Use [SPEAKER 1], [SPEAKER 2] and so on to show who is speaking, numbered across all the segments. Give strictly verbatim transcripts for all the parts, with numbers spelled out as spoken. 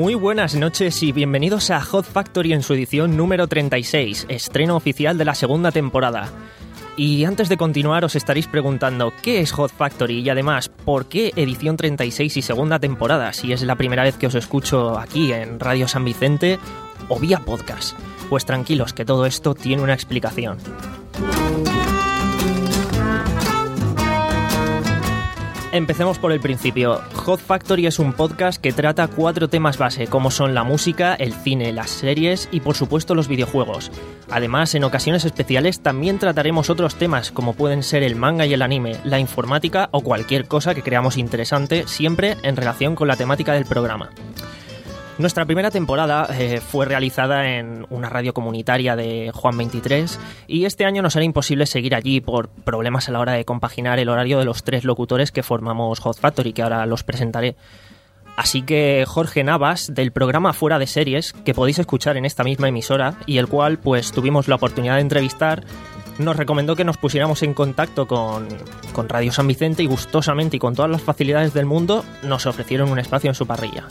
[SPEAKER 1] Muy buenas noches y bienvenidos a Hot Factory en su edición número treinta y seis, estreno oficial de la segunda temporada. Y antes de continuar os estaréis preguntando ¿qué es Hot Factory? Y además, ¿por qué edición treinta y seis y segunda temporada? Si es la primera vez que os escucho aquí en Radio San Vicente o vía podcast. Pues tranquilos, que todo esto tiene una explicación. Empecemos por el principio. Hot Factory es un podcast que trata cuatro temas base, como son la música, el cine, las series y por supuesto los videojuegos. Además, en ocasiones especiales también trataremos otros temas, como pueden ser el manga y el anime, la informática o cualquier cosa que creamos interesante, siempre en relación con la temática del programa. Nuestra primera temporada eh, fue realizada en una radio comunitaria de Juan veintitrés y este año nos era imposible seguir allí por problemas a la hora de compaginar el horario de los tres locutores que formamos Hot Factory, que ahora los presentaré. Así que Jorge Navas, del programa Fuera de Series, que podéis escuchar en esta misma emisora y el cual pues tuvimos la oportunidad de entrevistar, nos recomendó que nos pusiéramos en contacto con, con Radio San Vicente y gustosamente y con todas las facilidades del mundo nos ofrecieron un espacio en su parrilla.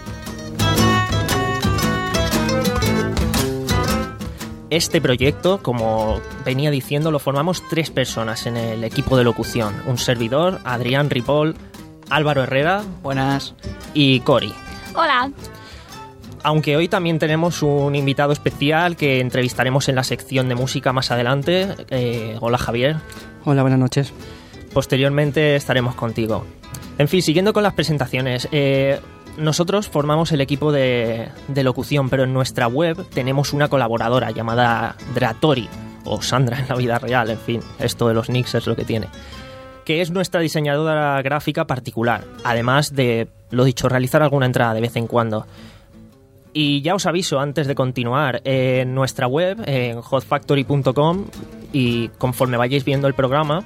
[SPEAKER 1] Este proyecto, como venía diciendo, lo formamos tres personas en el equipo de locución. Un servidor, Adrián Ripoll, Álvaro Herrera.
[SPEAKER 2] Buenas.
[SPEAKER 1] Y Cori.
[SPEAKER 3] Hola.
[SPEAKER 1] Aunque hoy también tenemos un invitado especial que entrevistaremos en la sección de música más adelante. Eh, hola, Javier.
[SPEAKER 2] Hola, buenas noches.
[SPEAKER 1] Posteriormente estaremos contigo. En fin, siguiendo con las presentaciones... Eh, Nosotros formamos el equipo de, de locución, pero en nuestra web tenemos una colaboradora llamada Dratori, o Sandra en la vida real, en fin, esto de los nicks es lo que tiene, que es nuestra diseñadora gráfica particular, además de, lo dicho, realizar alguna entrada de vez en cuando. Y ya os aviso, antes de continuar, en nuestra web, en hot factory punto com, y conforme vayáis viendo el programa...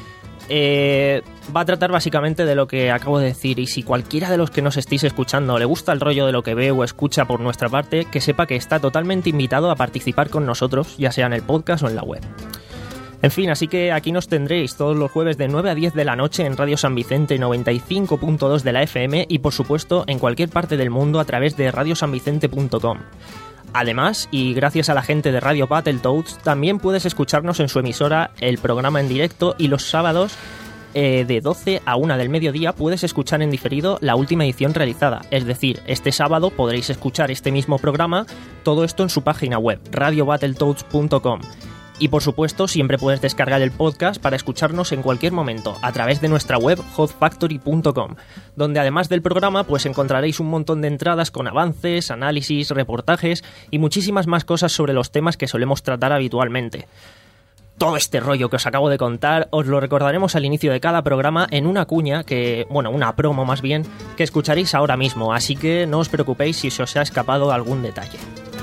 [SPEAKER 1] Eh, va a tratar básicamente de lo que acabo de decir, y si cualquiera de los que nos estéis escuchando le gusta el rollo de lo que ve o escucha por nuestra parte, que sepa que está totalmente invitado a participar con nosotros, ya sea en el podcast o en la web. En fin, así que aquí nos tendréis todos los jueves de nueve a diez de la noche en Radio San Vicente noventa y cinco punto dos de la F M y por supuesto en cualquier parte del mundo a través de radio san vicente punto com. Además, y gracias a la gente de Radio Battletoads, también puedes escucharnos en su emisora, el programa en directo, y los sábados eh, de doce a una del mediodía puedes escuchar en diferido la última edición realizada. Es decir, este sábado podréis escuchar este mismo programa, todo esto en su página web, radio battletoads punto com. Y por supuesto, siempre puedes descargar el podcast para escucharnos en cualquier momento a través de nuestra web hot factory punto com, donde además del programa pues encontraréis un montón de entradas con avances, análisis, reportajes y muchísimas más cosas sobre los temas que solemos tratar habitualmente. Todo este rollo que os acabo de contar os lo recordaremos al inicio de cada programa en una cuña que, bueno, una promo más bien, que escucharéis ahora mismo, así que no os preocupéis si se os ha escapado algún detalle.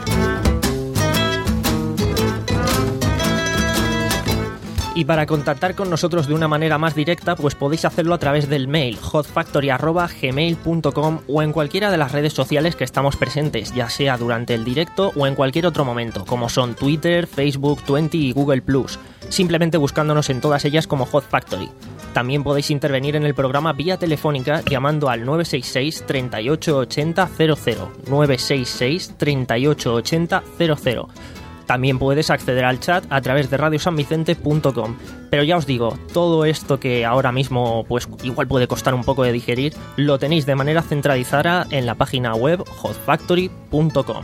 [SPEAKER 1] Y para contactar con nosotros de una manera más directa, pues podéis hacerlo a través del mail hot factory arroba gmail punto com o en cualquiera de las redes sociales que estamos presentes, ya sea durante el directo o en cualquier otro momento, como son Twitter, Facebook, Twenty y Google plus, simplemente buscándonos en todas ellas como Hot Factory. También podéis intervenir en el programa vía telefónica llamando al nueve seis seis, treinta y ocho ochenta, cero cero, nueve seis seis, treinta y ocho ochenta, cero cero. También puedes acceder al chat a través de radio san vicente punto com. Pero ya os digo, todo esto que ahora mismo pues igual puede costar un poco de digerir, lo tenéis de manera centralizada en la página web hot factory punto com.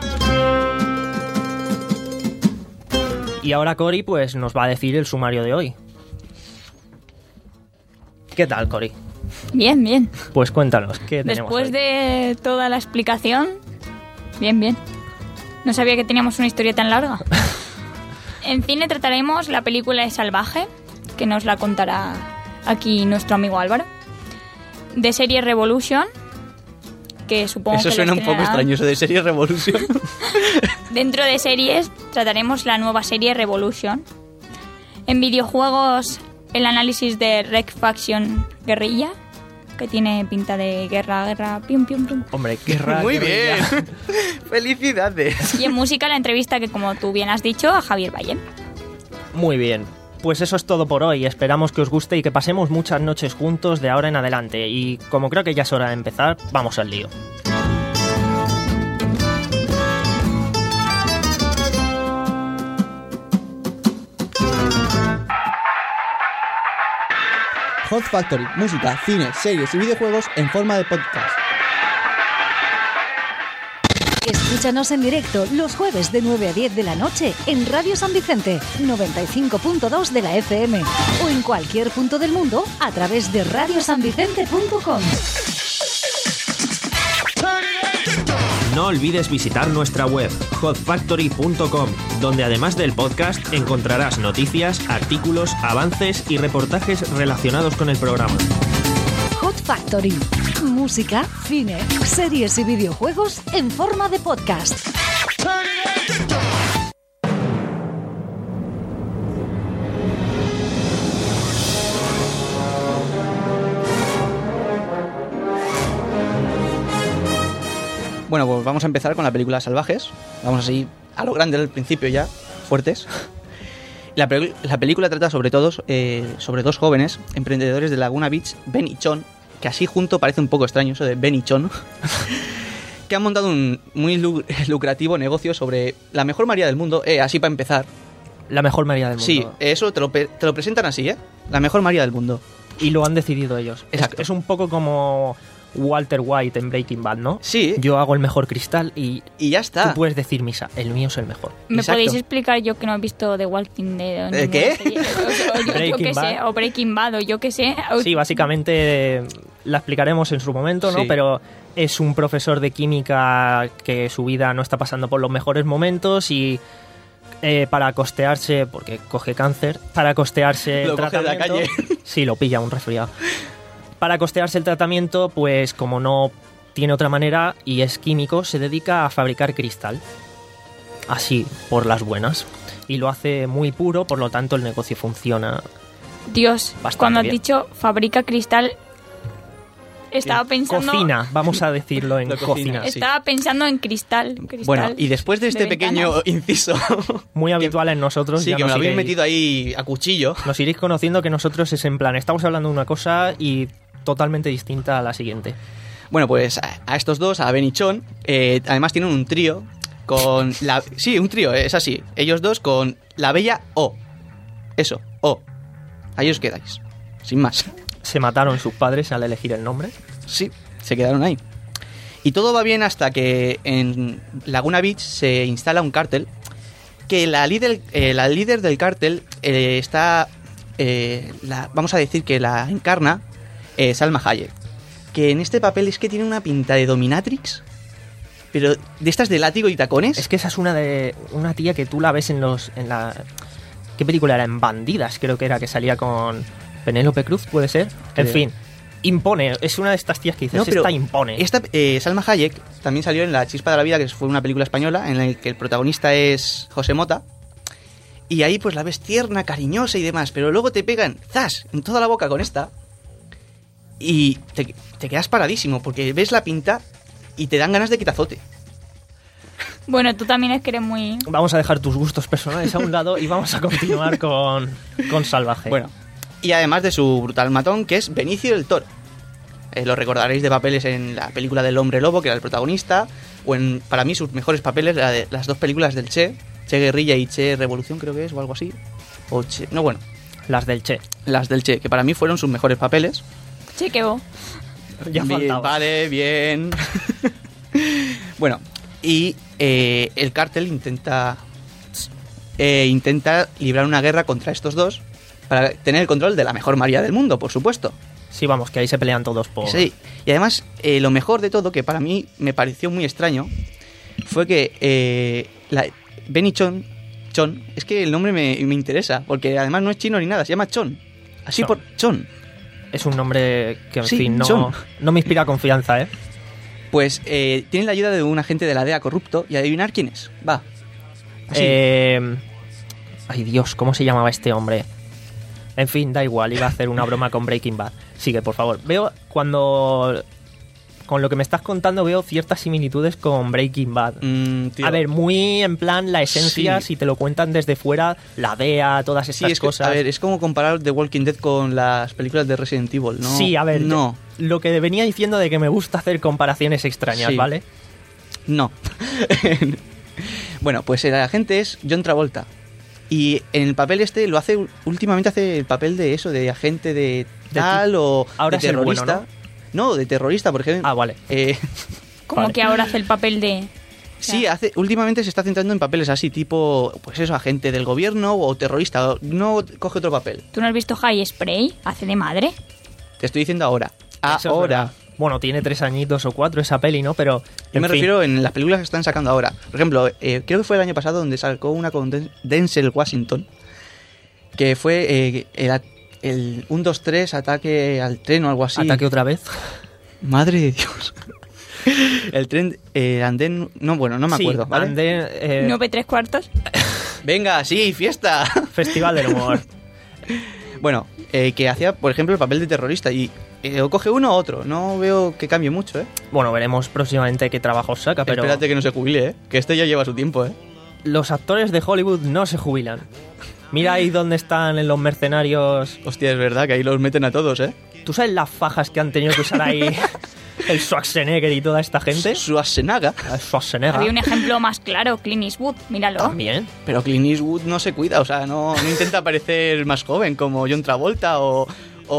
[SPEAKER 1] Y ahora Cori pues nos va a decir el sumario de hoy. ¿Qué tal, Cori?
[SPEAKER 3] Bien, bien.
[SPEAKER 1] Pues cuéntanos, ¿qué tenemos
[SPEAKER 3] Después
[SPEAKER 1] hoy?
[SPEAKER 3] de toda la explicación, bien, bien. No sabía que teníamos una historia tan larga. En cine trataremos la película de Salvaje, que nos la contará aquí nuestro amigo Álvaro. De serie Revolution, que supongo
[SPEAKER 2] eso
[SPEAKER 3] que
[SPEAKER 2] suena un poco extraño, eso de serie Revolution.
[SPEAKER 3] Dentro de series trataremos la nueva serie Revolution. En videojuegos, el análisis de Red Faction Guerrilla, que tiene pinta de guerra, guerra, pium, pium, pium.
[SPEAKER 1] Hombre, guerra,
[SPEAKER 2] Muy
[SPEAKER 1] guerrilla.
[SPEAKER 2] bien. Felicidades.
[SPEAKER 3] Y en música, la entrevista que, como tú bien has dicho, a Javier Valle.
[SPEAKER 1] Muy bien. Pues eso es todo por hoy. Esperamos que os guste y que pasemos muchas noches juntos de ahora en adelante. Y como creo que ya es hora de empezar, vamos al lío.
[SPEAKER 4] Hot Factory, música, cine, series y videojuegos en forma de podcast.
[SPEAKER 5] Escúchanos en directo los jueves de nueve a diez de la noche en Radio San Vicente, noventa y cinco punto dos de la F M o en cualquier punto del mundo a través de radio san vicente punto com.
[SPEAKER 6] No olvides visitar nuestra web hot factory punto com, donde además del podcast encontrarás noticias, artículos, avances y reportajes relacionados con el programa.
[SPEAKER 5] Hot Factory, música, cine, series y videojuegos en forma de podcast.
[SPEAKER 2] Bueno, pues vamos a empezar con la película Salvajes. Vamos así a lo grande al principio ya, fuertes. La, pe- la película trata sobre todo eh, sobre dos jóvenes emprendedores de Laguna Beach, Ben y Chon, que así junto parece un poco extraño eso de Ben y Chon, que han montado un muy lu- lucrativo negocio sobre la mejor María del mundo, eh, así para empezar.
[SPEAKER 1] La mejor María del mundo.
[SPEAKER 2] Sí, eso te lo, pe- te lo presentan así, ¿eh? La mejor María del mundo.
[SPEAKER 1] Y lo han decidido ellos.
[SPEAKER 2] Exacto.
[SPEAKER 1] Es, es un poco como Walter White en Breaking Bad, ¿no?
[SPEAKER 2] Sí.
[SPEAKER 1] Yo hago el mejor cristal y
[SPEAKER 2] Y ya está.
[SPEAKER 1] tú puedes decir, Misa, el mío es el mejor.
[SPEAKER 3] ¿Me
[SPEAKER 2] Exacto.
[SPEAKER 3] podéis explicar yo que no he visto The Walking Dead? o
[SPEAKER 2] ¿Eh,
[SPEAKER 3] ninguna
[SPEAKER 2] qué?
[SPEAKER 3] serie? O, o- o yo
[SPEAKER 1] Breaking
[SPEAKER 3] qué sé,
[SPEAKER 1] Bad.
[SPEAKER 3] o Breaking Bad, o yo qué sé. O-
[SPEAKER 1] Sí, básicamente eh, la explicaremos en su momento, ¿no?
[SPEAKER 2] Sí.
[SPEAKER 1] Pero es un profesor de química que su vida no está pasando por los mejores momentos y eh, para costearse, porque coge cáncer, para costearse el
[SPEAKER 2] Lo coge de la
[SPEAKER 1] tratamiento...
[SPEAKER 2] calle.
[SPEAKER 1] Sí, lo pilla un resfriado. Para costearse el tratamiento, pues como no tiene otra manera y es químico, se dedica a fabricar cristal. Así, por las buenas. Y lo hace muy puro, por lo tanto el negocio funciona.
[SPEAKER 3] Dios,
[SPEAKER 1] Bastante
[SPEAKER 3] cuando has
[SPEAKER 1] bien.
[SPEAKER 3] dicho fabrica cristal, estaba pensando...
[SPEAKER 1] Cocina, vamos a decirlo en
[SPEAKER 2] Lo cocina,
[SPEAKER 1] cocina.
[SPEAKER 2] sí.
[SPEAKER 3] Estaba pensando en cristal. cristal
[SPEAKER 2] Bueno, y después de este pequeño
[SPEAKER 3] ventanas.
[SPEAKER 2] inciso...
[SPEAKER 1] Muy habitual en nosotros.
[SPEAKER 2] Sí,
[SPEAKER 1] ya
[SPEAKER 2] que me
[SPEAKER 1] nos
[SPEAKER 2] lo habéis
[SPEAKER 1] iréis-
[SPEAKER 2] metido ahí a cuchillo.
[SPEAKER 1] Nos iréis conociendo que nosotros es en plan, estamos hablando de una cosa y totalmente distinta a la siguiente.
[SPEAKER 2] Bueno, pues a, a estos dos, a Ben y Chon, eh, además tienen un trío con la... Sí, un trío, es así. Ellos dos con la bella O. Eso, O. Ahí os quedáis. Sin más.
[SPEAKER 1] Se mataron sus padres al elegir el nombre.
[SPEAKER 2] Sí, se quedaron ahí. Y todo va bien hasta que en Laguna Beach se instala un cártel que la líder, eh, la líder del cártel eh, está... eh, la, vamos a decir que la encarna eh, Salma Hayek. Que en este papel es que tiene una pinta de dominatrix, pero de estas de látigo y tacones.
[SPEAKER 1] Es que esa es una de una tía que tú la ves en los en la ¿qué película era? En Bandidas, creo que era, que salía con Penélope Cruz, puede ser. En
[SPEAKER 2] Creo.
[SPEAKER 1] fin, impone, es una de estas tías que dices,
[SPEAKER 2] No, pero
[SPEAKER 1] esta impone.
[SPEAKER 2] Esta, eh, Salma Hayek también salió en La Chispa de la Vida, que fue una película española en la que el protagonista es José Mota. Y ahí pues la ves tierna, cariñosa y demás, pero luego te pegan, ¡zas!, en toda la boca con esta. Y te, te quedas paradísimo, porque ves la pinta y te dan ganas de quitazote.
[SPEAKER 3] Bueno, tú también es que eres muy...
[SPEAKER 1] Vamos a dejar tus gustos personales a un lado y vamos a continuar con, con Salvaje.
[SPEAKER 2] Bueno, y además de su brutal matón, que es Benicio del Toro. Eh, lo recordaréis de papeles en la película del Hombre Lobo, que era el protagonista, o en, para mí, sus mejores papeles, la de, las dos películas del Che, Che Guerrilla y Che Revolución, creo que es, o algo así. O Che, no, bueno,
[SPEAKER 1] Las del Che.
[SPEAKER 2] las del Che, que para mí fueron sus mejores papeles.
[SPEAKER 3] Chequeo.
[SPEAKER 1] Ya
[SPEAKER 2] Bien,
[SPEAKER 1] faltaba.
[SPEAKER 2] vale, bien. Bueno, y eh, el cártel intenta eh, intenta librar una guerra contra estos dos para tener el control de la mejor María del mundo, por supuesto.
[SPEAKER 1] Sí, vamos, que ahí se pelean todos por...
[SPEAKER 2] Sí, y además eh, lo mejor de todo, que para mí me pareció muy extraño, fue que eh, la, Benny Chon, Chon, es que el nombre me, me interesa, porque además no es chino ni nada, se llama Chon. Así
[SPEAKER 1] Chon.
[SPEAKER 2] por Chon.
[SPEAKER 1] Es un nombre que, en
[SPEAKER 2] Sí,
[SPEAKER 1] fin, no,
[SPEAKER 2] Chon.
[SPEAKER 1] no me inspira confianza, ¿eh?
[SPEAKER 2] Pues eh, tiene la ayuda de un agente de la D E A corrupto y adivinar quién es. Va. Así.
[SPEAKER 1] Eh, Ay, Dios, ¿cómo se llamaba este hombre? En fin, da igual, iba a hacer una broma con Breaking Bad. Sigue, por favor. Veo cuando... Con lo que me estás contando veo ciertas similitudes con Breaking Bad.
[SPEAKER 2] Mm, tío.
[SPEAKER 1] A ver, muy en plan la esencia,
[SPEAKER 2] Sí.
[SPEAKER 1] si te lo cuentan desde fuera, la D E A, todas
[SPEAKER 2] Sí,
[SPEAKER 1] estas
[SPEAKER 2] es que,
[SPEAKER 1] cosas.
[SPEAKER 2] a ver, es como comparar The Walking Dead con las películas de Resident Evil, ¿no?
[SPEAKER 1] Sí, a ver,
[SPEAKER 2] No,
[SPEAKER 1] lo que venía diciendo de que me gusta hacer comparaciones extrañas,
[SPEAKER 2] Sí.
[SPEAKER 1] ¿vale?
[SPEAKER 2] no. Bueno, pues el agente es John Travolta. Y en el papel este lo hace, últimamente hace el papel de eso, de agente de tal o
[SPEAKER 1] Ahora
[SPEAKER 2] de
[SPEAKER 1] es el bueno,
[SPEAKER 2] terrorista. ¿no? de terrorista, por ejemplo.
[SPEAKER 1] Ah, vale.
[SPEAKER 2] Eh,
[SPEAKER 3] Como
[SPEAKER 1] Vale.
[SPEAKER 3] que ahora hace el papel de...
[SPEAKER 2] sí, hace, últimamente se está centrando en papeles así, tipo, pues eso, agente del gobierno o terrorista. No coge otro papel.
[SPEAKER 3] ¿Tú no has visto High Spray? Hace de madre.
[SPEAKER 2] Te estoy diciendo ahora.
[SPEAKER 1] Eso es
[SPEAKER 2] Ahora.
[SPEAKER 1] verdad. Bueno, tiene tres añitos o cuatro esa peli, ¿no? Pero.
[SPEAKER 2] Yo
[SPEAKER 1] en
[SPEAKER 2] me
[SPEAKER 1] fin.
[SPEAKER 2] refiero en las películas que están sacando ahora. Por ejemplo, eh, creo que fue el año pasado donde sacó una con Den- Denzel Washington, que fue eh, el, el uno, dos, tres, ataque al tren o algo así.
[SPEAKER 1] Ataque otra vez.
[SPEAKER 2] Madre de Dios. El tren, eh, andén, no, bueno, no me
[SPEAKER 1] Sí,
[SPEAKER 2] acuerdo, ¿vale?
[SPEAKER 1] Andén, eh,
[SPEAKER 3] ¿Nueve tres cuartos?
[SPEAKER 2] Venga, sí, fiesta.
[SPEAKER 1] Festival del humor.
[SPEAKER 2] Bueno, eh, que hacía, por ejemplo, el papel de terrorista y eh, o coge uno o otro. No veo que cambie mucho, ¿eh?
[SPEAKER 1] Bueno, veremos próximamente qué trabajos saca, pero
[SPEAKER 2] Espérate que no se jubile, ¿eh? Que este ya lleva su tiempo, ¿eh?
[SPEAKER 1] los actores de Hollywood no se jubilan. Mira ahí dónde están en los mercenarios.
[SPEAKER 2] Hostia, es verdad que ahí los meten a todos, ¿eh?
[SPEAKER 1] ¿Tú sabes las fajas que han tenido que usar ahí el Schwarzenegger y toda esta gente?
[SPEAKER 2] Schwarzenegger.
[SPEAKER 1] El Schwarzenegger.
[SPEAKER 3] Había un ejemplo más claro, Clint Eastwood, míralo.
[SPEAKER 1] También.
[SPEAKER 2] Pero Clint Eastwood no se cuida, o sea, no, no intenta parecer más joven como John Travolta o...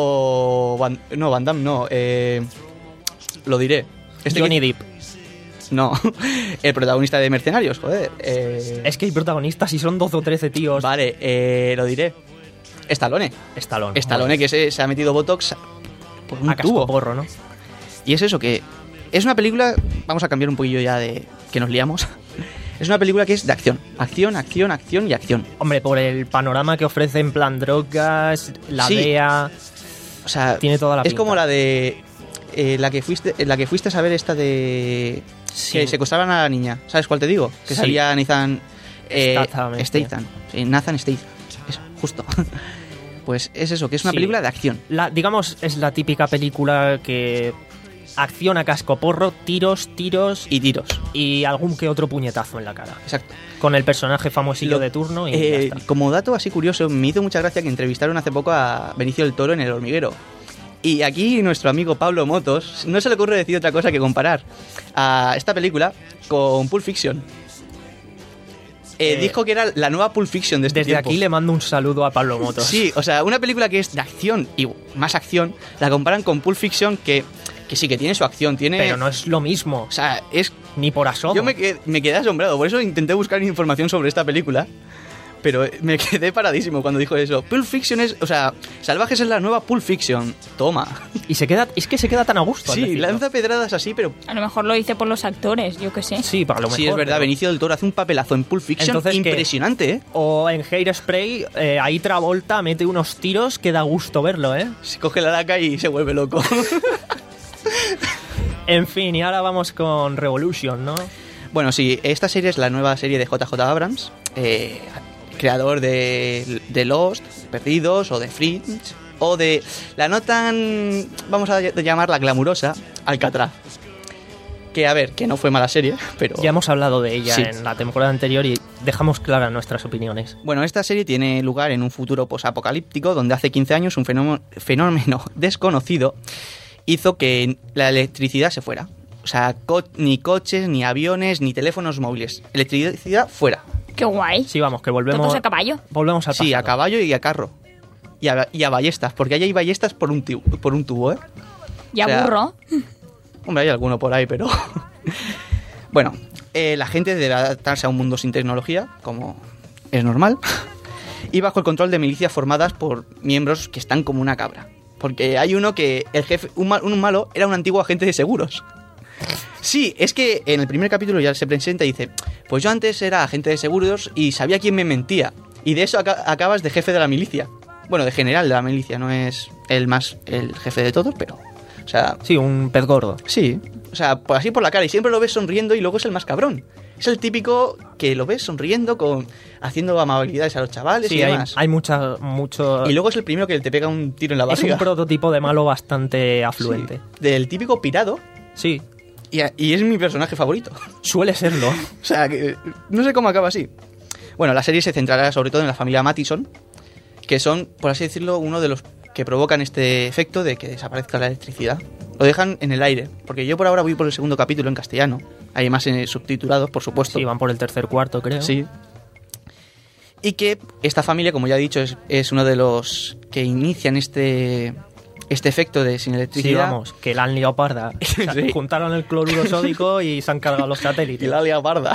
[SPEAKER 2] o Van- no, Van Damme no, eh, lo diré. Este
[SPEAKER 1] Johnny
[SPEAKER 2] que-
[SPEAKER 1] Depp.
[SPEAKER 2] No, el protagonista de Mercenarios, joder. eh,
[SPEAKER 1] Es que hay protagonistas y son doce o trece tíos.
[SPEAKER 2] Vale, eh, lo diré. Stallone.
[SPEAKER 1] Stallone.
[SPEAKER 2] Stallone que se, se ha metido Botox por un
[SPEAKER 1] A
[SPEAKER 2] tubo.
[SPEAKER 1] cascoporro, ¿no?
[SPEAKER 2] Y es eso, que es una película, vamos a cambiar un poquillo ya de que nos liamos. Es una película que es de acción, acción, acción, acción y acción.
[SPEAKER 1] Hombre, por el panorama que ofrece en plan drogas, la
[SPEAKER 2] Sí.
[SPEAKER 1] D E A...
[SPEAKER 2] O sea,
[SPEAKER 1] Tiene toda la
[SPEAKER 2] es
[SPEAKER 1] pinta.
[SPEAKER 2] como la de eh, la que fuiste, la que fuiste a saber esta de
[SPEAKER 1] Sí.
[SPEAKER 2] que secuestraban a la niña. ¿Sabes cuál te digo? Que
[SPEAKER 1] Sí.
[SPEAKER 2] salía Nathan eh,
[SPEAKER 1] Statham, este.
[SPEAKER 2] Statham. Sí, Nathan Statham. Eso, justo. Pues es eso, que es una
[SPEAKER 1] Sí.
[SPEAKER 2] película de acción.
[SPEAKER 1] La, digamos, es la típica película que... Acción a cascoporro, tiros, tiros
[SPEAKER 2] Y tiros.
[SPEAKER 1] y algún que otro puñetazo en la cara.
[SPEAKER 2] Exacto.
[SPEAKER 1] Con el personaje famosillo
[SPEAKER 2] Lo-
[SPEAKER 1] de turno y
[SPEAKER 2] Eh,
[SPEAKER 1] ya está.
[SPEAKER 2] como dato así curioso, me hizo mucha gracia que entrevistaron hace poco a Benicio del Toro en El Hormiguero. Y aquí nuestro amigo Pablo Motos no se le ocurre decir otra cosa que comparar a esta película con Pulp Fiction. Eh,
[SPEAKER 1] Eh,
[SPEAKER 2] dijo que era la nueva Pulp Fiction de este
[SPEAKER 1] Desde
[SPEAKER 2] tiempo.
[SPEAKER 1] aquí le mando un saludo a Pablo Motos.
[SPEAKER 2] Sí, o sea, una película que es de acción y más acción, la comparan con Pulp Fiction que, que sí, que tiene su acción, tiene...
[SPEAKER 1] Pero no es lo mismo.
[SPEAKER 2] O sea, es...
[SPEAKER 1] Ni por asomo.
[SPEAKER 2] Yo me quedé, me quedé asombrado, por eso intenté buscar información sobre esta película. Pero me quedé paradísimo cuando dijo eso. Pulp Fiction es... O sea, Salvajes es la nueva Pulp Fiction. Toma.
[SPEAKER 1] Y se queda... Es que se queda tan a gusto. al
[SPEAKER 2] Sí,
[SPEAKER 1] decirlo.
[SPEAKER 2] lanza pedradas así, pero...
[SPEAKER 3] A lo mejor lo dice por los actores, yo qué sé.
[SPEAKER 1] Sí, para lo mejor.
[SPEAKER 2] Sí, es verdad,
[SPEAKER 1] pero-
[SPEAKER 2] Benicio del Toro hace un papelazo en Pulp Fiction
[SPEAKER 1] Entonces, ¿qué?
[SPEAKER 2] impresionante, ¿eh?
[SPEAKER 1] O en Hairspray, eh, ahí Travolta mete unos tiros que da gusto verlo, ¿eh?
[SPEAKER 2] Se coge la laca y se vuelve loco.
[SPEAKER 1] En fin, y ahora vamos con Revolution, ¿no?
[SPEAKER 2] Bueno, sí, esta serie es la nueva serie de J J Abrams, eh, creador de, de Lost, Perdidos, o de Fringe, o de la no tan, vamos a llamarla glamurosa, Alcatraz. Que, a ver, que no fue mala serie, pero...
[SPEAKER 1] Ya hemos hablado de ella
[SPEAKER 2] Sí.
[SPEAKER 1] en la temporada anterior y dejamos claras nuestras opiniones.
[SPEAKER 2] Bueno, esta serie tiene lugar en un futuro posapocalíptico donde hace quince años un fenómeno, fenómeno desconocido hizo que la electricidad se fuera. O sea, co- ni coches, ni aviones, ni teléfonos móviles. Electricidad fuera.
[SPEAKER 3] Qué guay.
[SPEAKER 1] Sí, vamos, que volvemos...
[SPEAKER 3] Todos a caballo.
[SPEAKER 1] Volvemos al
[SPEAKER 2] Sí, a
[SPEAKER 1] pasado.
[SPEAKER 2] caballo y a carro. Y a, y a ballestas, porque ahí hay ballestas por un, tubo, por un tubo, ¿eh?
[SPEAKER 3] Y a
[SPEAKER 2] O sea,
[SPEAKER 3] burro.
[SPEAKER 2] Hombre, hay alguno por ahí, pero... Bueno, eh, la gente debe adaptarse a un mundo sin tecnología, como es normal, y bajo el control de milicias formadas por miembros que están como una cabra. Porque hay uno que, el jefe, un, mal- un malo, era un antiguo agente de seguros. Sí, es que en el primer capítulo ya se presenta y dice, pues yo antes era agente de seguros y sabía quién me mentía. Y de eso aca- acabas de jefe de la milicia. Bueno, de general de la milicia, no es el más el jefe de todos, pero... O sea,
[SPEAKER 1] Sí, un pez gordo.
[SPEAKER 2] sí, o sea, por así por la cara y siempre lo ves sonriendo y luego es el más cabrón. Es el típico que lo ves sonriendo, con haciendo amabilidades a los chavales
[SPEAKER 1] Sí,
[SPEAKER 2] y
[SPEAKER 1] hay,
[SPEAKER 2] demás.
[SPEAKER 1] hay mucha, mucho...
[SPEAKER 2] Y luego es el primero que te pega un tiro en la
[SPEAKER 1] es
[SPEAKER 2] barriga.
[SPEAKER 1] un prototipo de malo bastante afluente.
[SPEAKER 2] Sí, del típico pirado
[SPEAKER 1] Sí,
[SPEAKER 2] y, y es mi personaje favorito.
[SPEAKER 1] suele serlo.
[SPEAKER 2] O sea, que no sé cómo acaba así. Bueno, la serie se centrará sobre todo en la familia Mattison, que son, por así decirlo, uno de los que provocan este efecto de que desaparezca la electricidad. Lo dejan en el aire, porque yo por ahora voy por el segundo capítulo en castellano. Hay más eh, subtitulados, por supuesto.
[SPEAKER 1] Sí, van por el tercer cuarto, creo.
[SPEAKER 2] Sí. Y que esta familia, como ya he dicho, es, es uno de los que inician este este efecto de sin
[SPEAKER 1] Sí,
[SPEAKER 2] electricidad.
[SPEAKER 1] vamos, que la han liado parda. O sea,
[SPEAKER 2] Sí.
[SPEAKER 1] juntaron el cloruro sódico y se han cargado los
[SPEAKER 2] Y
[SPEAKER 1] satélites.
[SPEAKER 2] la lia parda.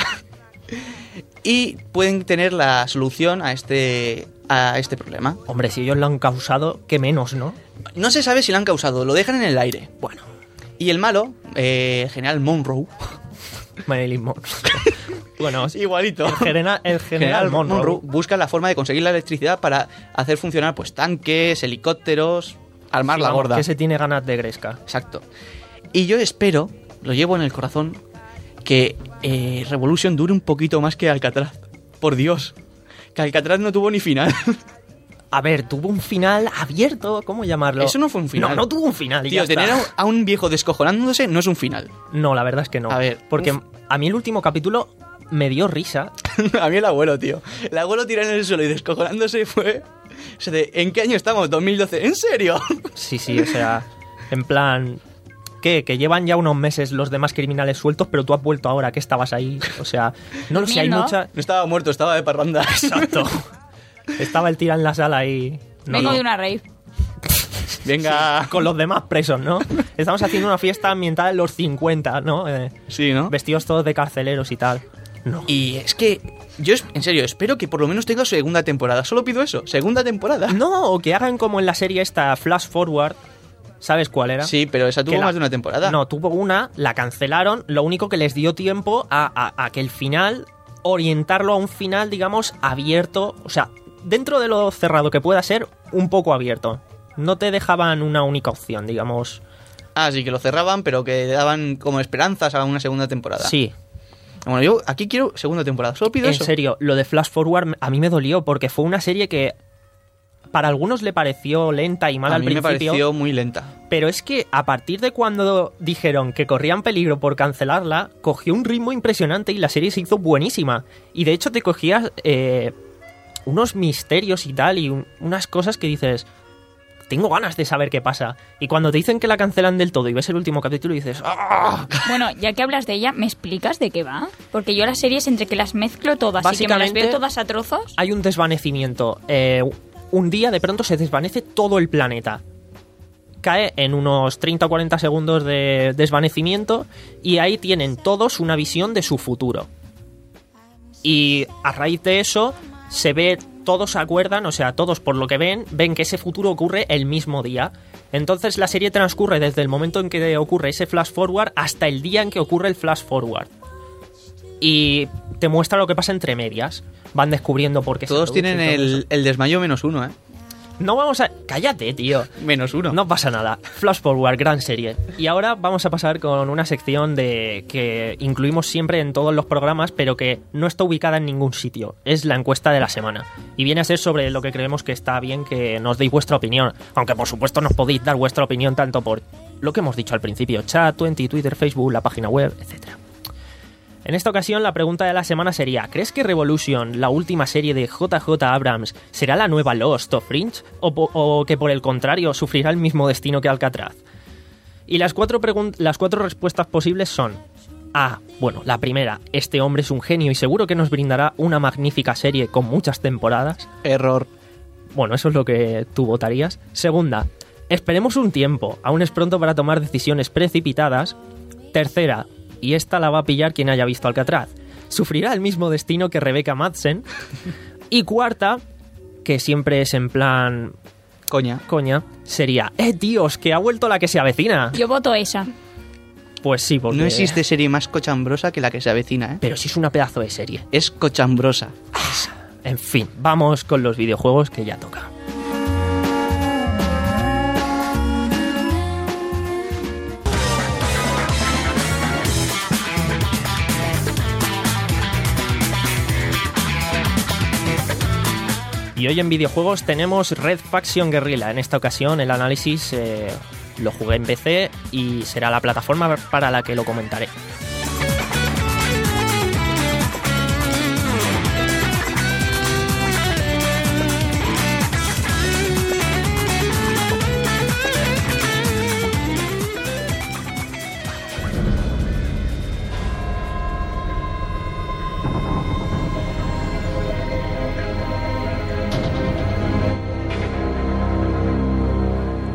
[SPEAKER 2] Y pueden tener la solución a este, a este problema.
[SPEAKER 1] Hombre, si ellos lo han causado, qué menos, ¿no?
[SPEAKER 2] No se sabe si lo han causado, lo dejan en el aire.
[SPEAKER 1] Bueno,
[SPEAKER 2] Y el malo, eh, General Monroe,
[SPEAKER 1] Marilyn Monroe. Bueno, sí,
[SPEAKER 2] igualito.
[SPEAKER 1] el general, el general Monroe.
[SPEAKER 2] busca la forma de conseguir la electricidad para hacer funcionar pues tanques, helicópteros, armar
[SPEAKER 1] Sí,
[SPEAKER 2] la
[SPEAKER 1] vamos,
[SPEAKER 2] gorda.
[SPEAKER 1] que se tiene ganas de Gresca.
[SPEAKER 2] Exacto. Y yo espero, lo llevo en el corazón, que eh, Revolution dure un poquito más que Alcatraz. Por Dios. Que Alcatraz no tuvo ni final.
[SPEAKER 1] A ver, tuvo un final abierto, ¿cómo llamarlo?
[SPEAKER 2] Eso no fue un final.
[SPEAKER 1] No, no tuvo un final. y
[SPEAKER 2] Tío,
[SPEAKER 1] ya
[SPEAKER 2] tener a
[SPEAKER 1] está.
[SPEAKER 2] un, a un viejo descojonándose no es un final.
[SPEAKER 1] No, la verdad es que no.
[SPEAKER 2] A ver,
[SPEAKER 1] porque
[SPEAKER 2] uf.
[SPEAKER 1] a mí el último capítulo me dio risa.
[SPEAKER 2] A mí el abuelo, tío. El abuelo tirando en el suelo y descojonándose fue... O sea, de, ¿en qué año estamos? dos mil doce. ¿En serio?
[SPEAKER 1] Sí, sí, o sea, en plan... ¿Qué? Que llevan ya unos meses los demás criminales sueltos, pero tú has vuelto ahora, que estabas ahí. O sea, no lo sé, hay
[SPEAKER 3] Durmiendo.
[SPEAKER 1] mucha...
[SPEAKER 2] No estaba muerto, estaba de parranda.
[SPEAKER 1] Exacto. Estaba el tira en la sala ahí... No,
[SPEAKER 3] Vengo
[SPEAKER 1] no.
[SPEAKER 3] de una rave.
[SPEAKER 2] Venga.
[SPEAKER 1] Con los demás presos, ¿no? Estamos haciendo una fiesta ambientada en los cincuenta, ¿no? Eh,
[SPEAKER 2] Sí, ¿no?
[SPEAKER 1] vestidos todos de carceleros y tal. No.
[SPEAKER 2] Y es que yo, es- en serio, espero que por lo menos tenga segunda temporada. Solo pido eso, segunda temporada.
[SPEAKER 1] No, o que hagan como en la serie esta Flash Forward. ¿Sabes cuál era?
[SPEAKER 2] Sí, pero esa tuvo
[SPEAKER 1] Que la-
[SPEAKER 2] más de una temporada.
[SPEAKER 1] No, tuvo una, la cancelaron, lo único que les dio tiempo a, a- a que el final, orientarlo a un final, digamos, abierto, o sea, dentro de lo cerrado que pueda ser, un poco abierto. No te dejaban una única opción, digamos.
[SPEAKER 2] Ah, sí, que lo cerraban, pero que le daban como esperanzas a una segunda temporada.
[SPEAKER 1] Sí,
[SPEAKER 2] Bueno, yo aquí quiero segunda temporada, solo pido
[SPEAKER 1] en
[SPEAKER 2] eso.
[SPEAKER 1] serio, lo de Flash Forward a mí me dolió porque fue una serie que para algunos le pareció lenta y mal
[SPEAKER 2] a
[SPEAKER 1] al
[SPEAKER 2] mí me
[SPEAKER 1] principio.
[SPEAKER 2] pareció muy lenta.
[SPEAKER 1] Pero es que a partir de cuando dijeron que corrían peligro por cancelarla, cogió un ritmo impresionante y la serie se hizo buenísima. Y de hecho te cogías eh, unos misterios y tal, y un- unas cosas que dices, tengo ganas de saber qué pasa. Y cuando te dicen que la cancelan del todo y ves el último capítulo y dices, ¡ah!
[SPEAKER 3] Bueno, ya que hablas de ella, ¿me explicas de qué va? Porque yo las series entre que las mezclo todas y que me las
[SPEAKER 1] Básicamente-
[SPEAKER 3] veo todas a trozos...
[SPEAKER 1] Hay un desvanecimiento. Eh, un día de pronto se desvanece todo el planeta. Cae en unos treinta o cuarenta segundos de desvanecimiento y ahí tienen todos una visión de su futuro. Y a raíz de eso se ve, todos se acuerdan, o sea, todos por lo que ven, ven que ese futuro ocurre el mismo día. Entonces la serie transcurre desde el momento en que ocurre ese flash forward hasta el día en que ocurre el flash forward. Y te muestra lo que pasa entre medias. Van descubriendo por qué se
[SPEAKER 2] Todos
[SPEAKER 1] produce
[SPEAKER 2] tienen
[SPEAKER 1] y todo
[SPEAKER 2] el,
[SPEAKER 1] eso.
[SPEAKER 2] el desmayo menos uno, ¿eh?
[SPEAKER 1] No vamos a... Cállate, tío.
[SPEAKER 2] Menos uno.
[SPEAKER 1] No pasa nada. Flash Forward, gran serie. Y ahora vamos a pasar con una sección de que incluimos siempre en todos los programas, pero que no está ubicada en ningún sitio. Es la encuesta de la semana. Y viene a ser sobre lo que creemos que está bien que nos deis vuestra opinión. Aunque por supuesto nos podéis dar vuestra opinión tanto por lo que hemos dicho al principio. Chat, Twenty, Twitter, Facebook, la página web, etcétera. En esta ocasión la pregunta de la semana sería: ¿crees que Revolution, la última serie de J J Abrams, será la nueva Lost o Fringe? ¿O, po- o que por el contrario sufrirá el mismo destino que Alcatraz? Y las cuatro, pregun- las cuatro respuestas posibles son: A. Bueno, la primera, este hombre es un genio y seguro que nos brindará una magnífica serie con muchas temporadas.
[SPEAKER 2] Error.
[SPEAKER 1] Bueno, eso es lo que tú votarías. Segunda, esperemos un tiempo, aún es pronto para tomar decisiones precipitadas. Tercera, y esta la va a pillar quien haya visto Alcatraz, sufrirá el mismo destino que Rebecca Madsen. Y cuarta, que siempre es en plan
[SPEAKER 2] Coña.
[SPEAKER 1] coña, sería: ¡eh, tíos, que ha vuelto la que se avecina!
[SPEAKER 3] Yo voto esa.
[SPEAKER 1] Pues sí, porque...
[SPEAKER 2] No existe serie más cochambrosa que la que se avecina, ¿eh?
[SPEAKER 1] Pero sí es una pedazo de serie.
[SPEAKER 2] Es cochambrosa.
[SPEAKER 1] En fin, vamos con los videojuegos que ya toca. Y hoy en videojuegos tenemos Red Faction Guerrilla. En esta ocasión el análisis eh, lo jugué en P C y será la plataforma para la que lo comentaré.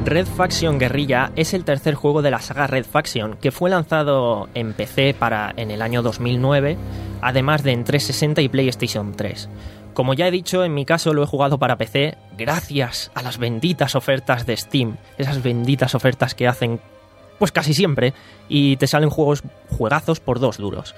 [SPEAKER 1] Red Faction Guerrilla es el tercer juego de la saga Red Faction, que fue lanzado en P C para en el año dos mil nueve, además de en trescientos sesenta y PlayStation tres. Como ya he dicho, en mi caso lo he jugado para P C gracias a las benditas ofertas de Steam, esas benditas ofertas que hacen pues casi siempre, y te salen juegos juegazos por dos duros.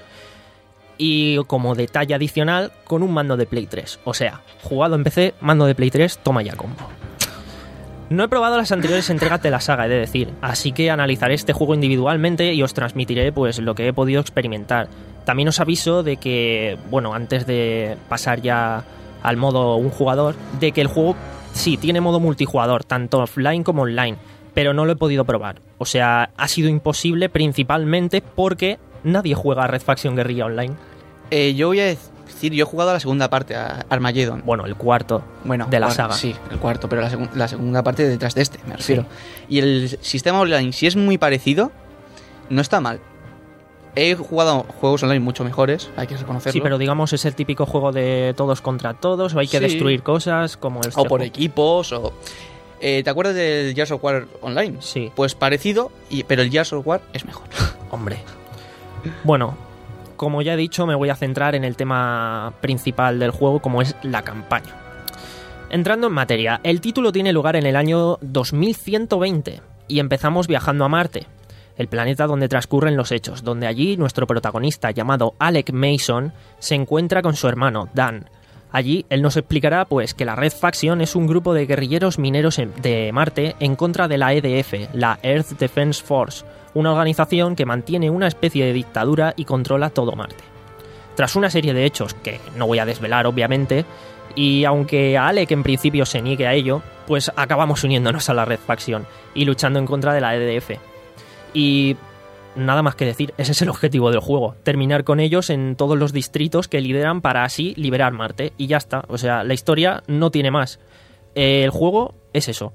[SPEAKER 1] Y como detalle adicional, con un mando de Play tres. O sea, jugado en P C, mando de Play tres, toma ya combo. No he probado las anteriores entregas de la saga, he de decir, así que analizaré este juego individualmente y os transmitiré pues lo que he podido experimentar. También os aviso de que, bueno, antes de pasar ya al modo un jugador, de que el juego sí tiene modo multijugador, tanto offline como online, pero no lo he podido probar. O sea, ha sido imposible principalmente porque nadie juega a Red Faction Guerrilla Online.
[SPEAKER 2] Eh, yo voy a decir, yo he jugado a la segunda parte, a Armageddon.
[SPEAKER 1] Bueno, el cuarto
[SPEAKER 2] Bueno,
[SPEAKER 1] de la
[SPEAKER 2] bueno,
[SPEAKER 1] saga.
[SPEAKER 2] Sí, el cuarto, pero la, segun- la segunda parte detrás de este, me refiero. Sí. Y el sistema online, si es muy parecido, no está mal. He jugado juegos online mucho mejores, hay que reconocerlo.
[SPEAKER 1] Sí, pero digamos es el típico juego de todos contra todos, o hay que
[SPEAKER 2] Sí.
[SPEAKER 1] destruir cosas como el...
[SPEAKER 2] O por equipos, o... Eh, ¿Te acuerdas del Gears of War Online?
[SPEAKER 1] Sí.
[SPEAKER 2] Pues parecido, y, pero el Gears of War es mejor.
[SPEAKER 1] Hombre. Bueno, como ya he dicho, me voy a centrar en el tema principal del juego, como es la campaña. Entrando en materia, el título tiene lugar en el año dos mil ciento veinte y empezamos viajando a Marte, el planeta donde transcurren los hechos, donde allí nuestro protagonista, llamado Alec Mason, se encuentra con su hermano, Dan. Allí él nos explicará pues que la Red Faction es un grupo de guerrilleros mineros de Marte en contra de la E D F, la Earth Defense Force, una organización que mantiene una especie de dictadura y controla todo Marte. Tras una serie de hechos que no voy a desvelar obviamente, y aunque Alec en principio se niegue a ello, pues acabamos uniéndonos a la Red Faction y luchando en contra de la E D F. Y nada más que decir, ese es el objetivo del juego, terminar con ellos en todos los distritos que lideran para así liberar Marte, y ya está. O sea, la historia no tiene más. El juego es eso.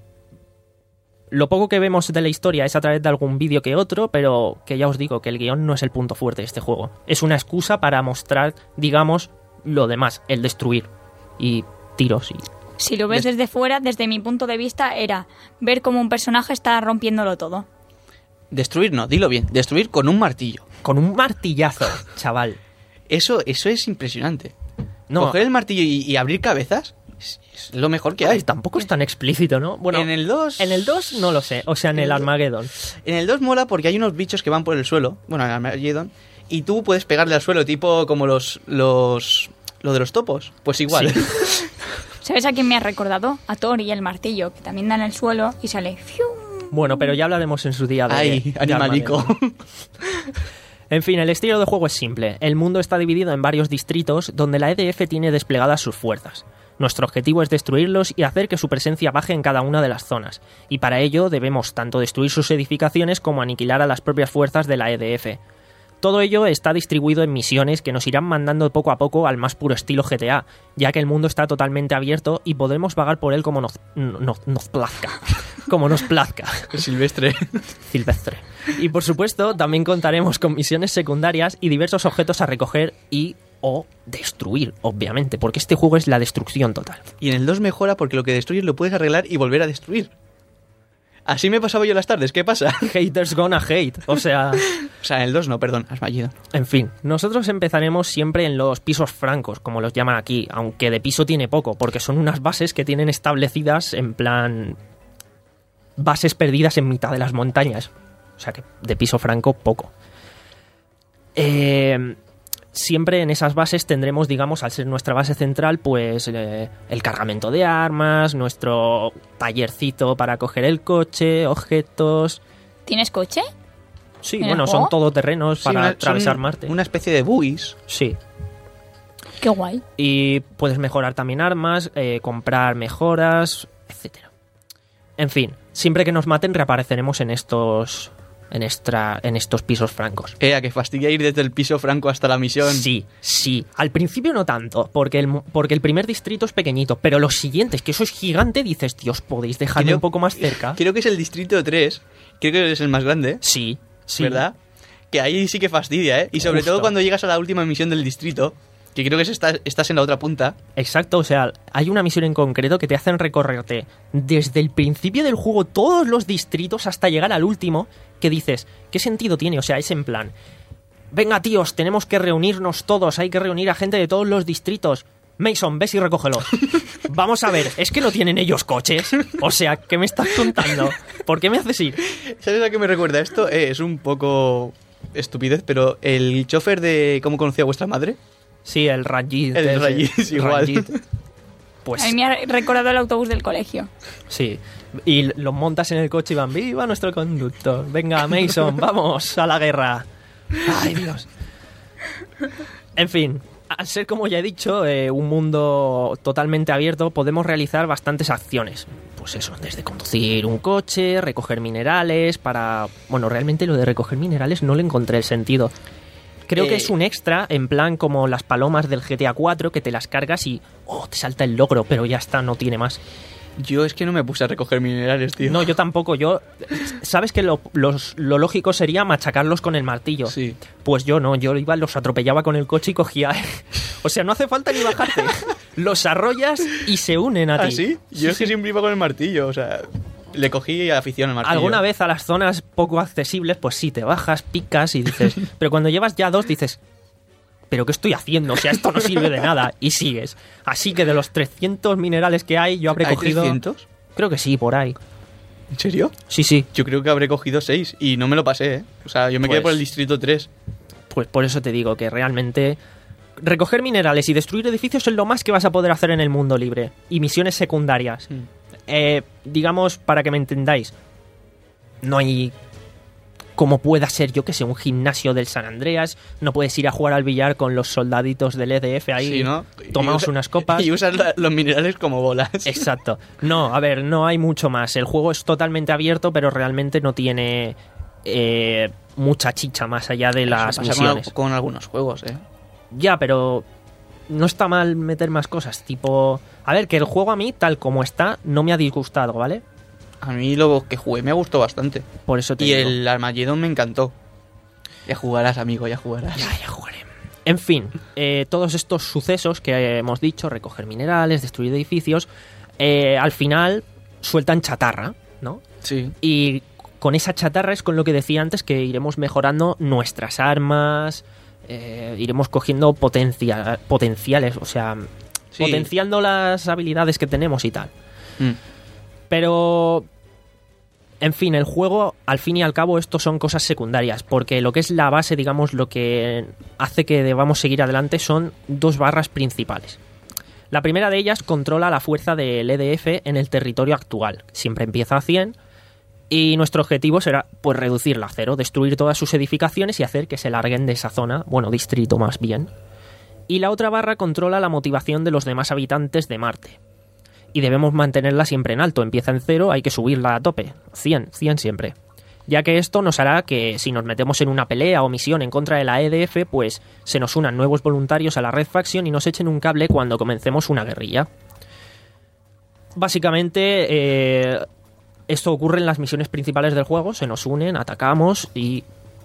[SPEAKER 1] Lo poco que vemos de la historia es a través de algún vídeo que otro, pero que ya os digo que el guión no es el punto fuerte de este juego. Es una excusa para mostrar, digamos, lo demás, el destruir y tiros y...
[SPEAKER 3] Si lo ves desde fuera, desde mi punto de vista, era ver cómo un personaje está rompiéndolo todo.
[SPEAKER 2] Destruir no, dilo bien, destruir con un martillo.
[SPEAKER 1] Con un martillazo, chaval.
[SPEAKER 2] Eso, eso es impresionante.
[SPEAKER 1] No.
[SPEAKER 2] Coger el martillo y, y abrir cabezas es, es lo mejor que hay.
[SPEAKER 1] Ay, tampoco es tan explícito, ¿no? Bueno,
[SPEAKER 2] en el dos...
[SPEAKER 1] En el dos no lo sé, o sea, en el Armageddon.
[SPEAKER 2] En el dos mola porque hay unos bichos que van por el suelo, bueno, en el Armageddon, y tú puedes pegarle al suelo, tipo como los... los lo de los topos, pues igual.
[SPEAKER 1] Sí.
[SPEAKER 3] ¿Sabes a quién me ha recordado? A Thor y el martillo, que también dan el suelo y sale... ¡fiu!
[SPEAKER 1] Bueno, pero ya hablaremos en su día de...
[SPEAKER 2] Ay,
[SPEAKER 1] de
[SPEAKER 2] animalico.
[SPEAKER 1] Armageddon. En fin, el estilo de juego es simple. El mundo está dividido en varios distritos donde la E D F tiene desplegadas sus fuerzas. Nuestro objetivo es destruirlos y hacer que su presencia baje en cada una de las zonas, y para ello debemos tanto destruir sus edificaciones como aniquilar a las propias fuerzas de la E D F. Todo ello está distribuido en misiones que nos irán mandando poco a poco al más puro estilo G T A, ya que el mundo está totalmente abierto y podemos vagar por él como nos, nos, nos plazca. Como nos plazca.
[SPEAKER 2] Silvestre.
[SPEAKER 1] Silvestre. Y por supuesto, también contaremos con misiones secundarias y diversos objetos a recoger y o destruir, obviamente, porque este juego es la destrucción total.
[SPEAKER 2] Y en el dos mejora porque lo que destruyes lo puedes arreglar y volver a destruir. Así me pasaba yo las tardes, ¿qué pasa?
[SPEAKER 1] Haters gonna hate, o sea...
[SPEAKER 2] O sea, en el dos no, perdón, has fallido.
[SPEAKER 1] En fin, nosotros empezaremos siempre en los pisos francos, como los llaman aquí, aunque de piso tiene poco, porque son unas bases que tienen establecidas en plan... bases perdidas en mitad de las montañas. O sea que de piso franco, poco. Eh... Siempre en esas bases tendremos, digamos, al ser nuestra base central, pues eh, el cargamento de armas, nuestro tallercito para coger el coche, objetos...
[SPEAKER 3] ¿Tienes coche?
[SPEAKER 1] Sí,
[SPEAKER 3] ¿En el
[SPEAKER 1] bueno,
[SPEAKER 3] juego?
[SPEAKER 1] son todoterrenos
[SPEAKER 2] Sí,
[SPEAKER 1] para
[SPEAKER 2] una-
[SPEAKER 1] atravesar
[SPEAKER 2] son
[SPEAKER 1] Marte.
[SPEAKER 2] Una especie de buis.
[SPEAKER 1] Sí.
[SPEAKER 3] Qué guay.
[SPEAKER 1] Y puedes mejorar también armas, eh, comprar mejoras, etcétera. En fin, siempre que nos maten reapareceremos en estos... En, extra, en estos pisos francos.
[SPEAKER 2] Eh, a que fastidia ir desde el piso franco hasta la misión.
[SPEAKER 1] Sí, sí. Al principio no tanto, porque el, porque el primer distrito es pequeñito, pero los siguientes, que eso es gigante, dices, Dios, ¿podéis dejarme
[SPEAKER 2] Creo-
[SPEAKER 1] un poco más cerca?
[SPEAKER 2] Creo que es el distrito tres, creo que es el más grande,
[SPEAKER 1] Sí, sí.
[SPEAKER 2] ¿verdad? Que ahí sí que fastidia, ¿eh? Y sobre
[SPEAKER 1] Justo.
[SPEAKER 2] todo cuando llegas a la última misión del distrito, Que creo que es esta- estás en la otra punta.
[SPEAKER 1] Exacto, o sea, hay una misión en concreto que te hacen recorrerte desde el principio del juego todos los distritos hasta llegar al último, que dices, ¿qué sentido tiene? O sea, es en plan, venga tíos, tenemos que reunirnos todos, hay que reunir a gente de todos los distritos. Mason, ves y recógelo. Vamos a ver, ¿es que no tienen ellos coches? O sea, ¿qué me estás contando? ¿Por qué me haces ir?
[SPEAKER 2] ¿Sabes a qué me recuerda esto? Eh, es un poco estupidez, pero el chofer de ¿Cómo conocí a vuestra madre?
[SPEAKER 1] Sí, el Ranjit.
[SPEAKER 2] El
[SPEAKER 1] ese,
[SPEAKER 2] Ranjit, es igual.
[SPEAKER 1] Ranjit. Pues
[SPEAKER 3] A mí me ha recordado el autobús del colegio.
[SPEAKER 1] sí, y los montas en el coche y van, ¡viva nuestro conductor! Venga, Mason, vamos a la guerra. ¡Ay, Dios! En fin, al ser, como ya he dicho, eh, un mundo totalmente abierto, podemos realizar bastantes acciones. Pues eso, desde conducir un coche, recoger minerales, para... Bueno, realmente lo de recoger minerales no le encontré el sentido. Creo
[SPEAKER 2] Eh,
[SPEAKER 1] que es un extra, en plan como las palomas del G T A cuatro, que te las cargas y oh, te salta el logro, pero ya está, no tiene más.
[SPEAKER 2] Yo es que no me puse a recoger minerales, tío.
[SPEAKER 1] No, yo tampoco, yo... ¿Sabes que lo, los- lo lógico sería machacarlos con el martillo?
[SPEAKER 2] Sí.
[SPEAKER 1] Pues yo no, yo iba, los atropellaba con el coche y cogía... O sea, no hace falta ni bajarte. Los arrollas y se unen a ti.
[SPEAKER 2] ¿Ah, sí? Yo es que siempre iba con el martillo, o sea... Le cogí afición al martillo.
[SPEAKER 1] Alguna vez a las zonas poco accesibles, pues sí, te bajas, picas y dices... Pero cuando llevas ya dos, dices... ¿Pero qué estoy haciendo? O sea, esto no sirve de nada. Y sigues. Así que de los trescientos minerales que hay, yo habré
[SPEAKER 2] ¿Hay
[SPEAKER 1] cogido...
[SPEAKER 2] trescientos?
[SPEAKER 1] Creo que sí, por ahí.
[SPEAKER 2] ¿En serio?
[SPEAKER 1] Sí, sí.
[SPEAKER 2] Yo creo que habré cogido seis y no me lo pasé, ¿eh? O sea, yo me quedé
[SPEAKER 1] Pues-
[SPEAKER 2] por el distrito tres.
[SPEAKER 1] Pues por eso te digo que realmente... Recoger minerales y destruir edificios es lo más que vas a poder hacer en el mundo libre. Y misiones secundarias.
[SPEAKER 2] Mm.
[SPEAKER 1] Eh, digamos, para que me entendáis, no hay como pueda ser, yo que sé, un gimnasio del San Andreas, no puedes ir a jugar al billar con los soldaditos del E D F ahí,
[SPEAKER 2] Sí, ¿no?
[SPEAKER 1] tomaos
[SPEAKER 2] Y usa-
[SPEAKER 1] unas copas.
[SPEAKER 2] Y usas la- los minerales como bolas.
[SPEAKER 1] Exacto. No, a ver, no hay mucho más. El juego es totalmente abierto, pero realmente no tiene eh, mucha chicha más allá de las
[SPEAKER 2] Eso pasa con,
[SPEAKER 1] misiones.
[SPEAKER 2] al- con algunos juegos, ¿eh?
[SPEAKER 1] Ya, pero no está mal meter más cosas. Tipo, a ver, que el juego a mí, tal como está, no me ha disgustado, ¿vale?
[SPEAKER 2] A mí lo que jugué me gustó bastante.
[SPEAKER 1] Por eso te
[SPEAKER 2] Y
[SPEAKER 1] digo.
[SPEAKER 2] el Armageddon me encantó. Ya jugarás, amigo, ya jugarás.
[SPEAKER 1] Ya, ya jugaré. En fin, eh, todos estos sucesos que hemos dicho, recoger minerales, destruir edificios, eh, al final sueltan chatarra, ¿no?
[SPEAKER 2] Sí.
[SPEAKER 1] Y con esa chatarra es con lo que decía antes que iremos mejorando nuestras armas, eh, iremos cogiendo potencia, potenciales, o sea,
[SPEAKER 2] Sí.
[SPEAKER 1] potenciando las habilidades que tenemos y tal.
[SPEAKER 2] Mm.
[SPEAKER 1] Pero, en fin, el juego, al fin y al cabo, esto son cosas secundarias, porque lo que es la base, digamos, lo que hace que debamos seguir adelante son dos barras principales. La primera de ellas controla la fuerza del E D F en el territorio actual. Siempre empieza a cien y nuestro objetivo será pues reducirla a cero, destruir todas sus edificaciones y hacer que se larguen de esa zona, bueno, distrito más bien. Y la otra barra controla la motivación de los demás habitantes de Marte. Y debemos mantenerla siempre en alto. Empieza en cero, hay que subirla a tope. cien, cien siempre. Ya que esto nos hará que si nos metemos en una pelea o misión en contra de la E D F, pues se nos unan nuevos voluntarios a la Red Faction y nos echen un cable cuando comencemos una guerrilla. Básicamente, eh, esto ocurre en las misiones principales del juego. Se nos unen, atacamos y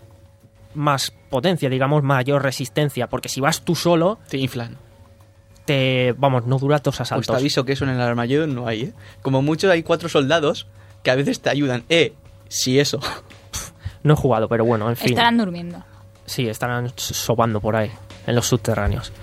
[SPEAKER 1] más potencia, digamos, mayor resistencia. Porque si vas tú solo,
[SPEAKER 2] Te inflan.
[SPEAKER 1] te vamos, no dura dos
[SPEAKER 2] Pues te
[SPEAKER 1] asaltos.
[SPEAKER 2] aviso que eso en el Armageddon no hay, ¿eh? Como mucho hay cuatro soldados que a veces te ayudan. Eh, sí eso.
[SPEAKER 1] No he jugado, pero bueno, en fin.
[SPEAKER 3] Estarán durmiendo.
[SPEAKER 1] Sí, estarán sobando por ahí, en los subterráneos.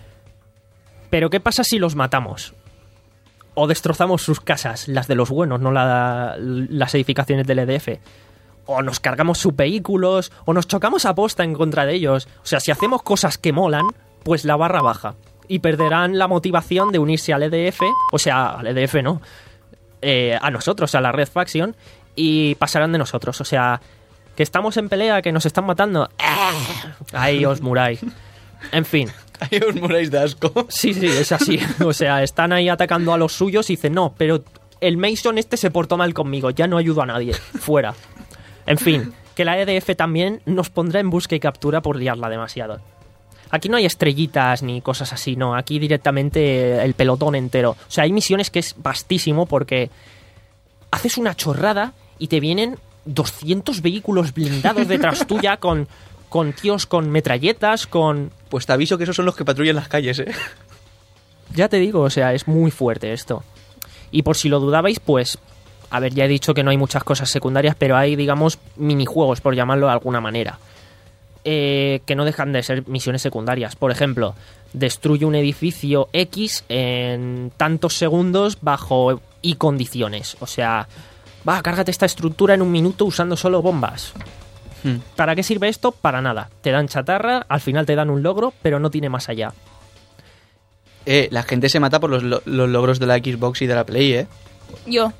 [SPEAKER 1] Pero ¿qué pasa si los matamos? O destrozamos sus casas, las de los buenos, no la- las edificaciones del E D F. O nos cargamos sus vehículos, o nos chocamos a posta en contra de ellos. O sea, si hacemos cosas que molan, pues la barra baja. Y perderán la motivación de unirse al E D F, o sea, al E D F no, eh, a nosotros, a la Red Faction, y pasarán de nosotros. O sea, que estamos en pelea, que nos están matando. Ahí os muráis. En fin.
[SPEAKER 2] Ahí os moráis de asco.
[SPEAKER 1] Sí, sí, es así. O sea, están ahí atacando a los suyos y dicen, no, pero el Mason este se portó mal conmigo, ya no ayudo a nadie. Fuera. En fin, que la E D F también nos pondrá en busca y captura por liarla demasiado. Aquí no hay estrellitas ni cosas así, no. Aquí directamente el pelotón entero. O sea, hay misiones que es vastísimo porque haces una chorrada y te vienen doscientos vehículos blindados detrás tuya con, con tíos con metralletas, con...
[SPEAKER 2] Pues te aviso que esos son los que patrullan las calles, ¿eh?
[SPEAKER 1] Ya te digo, o sea, es muy fuerte esto. Y por si lo dudabais, pues... A ver, ya he dicho que no hay muchas cosas secundarias, pero hay, digamos, minijuegos, por llamarlo de alguna manera. Eh, que no dejan de ser misiones secundarias. Por ejemplo, destruye un edificio X en tantos segundos bajo Y condiciones. O sea, va, cárgate esta estructura en un minuto usando solo bombas.
[SPEAKER 2] Hmm.
[SPEAKER 1] ¿Para qué sirve esto? Para nada. Te dan chatarra, al final te dan un logro, pero no tiene más allá.
[SPEAKER 2] Eh, la gente se mata por los, lo- los logros de la Xbox y de la Play, ¿eh?
[SPEAKER 3] Yo.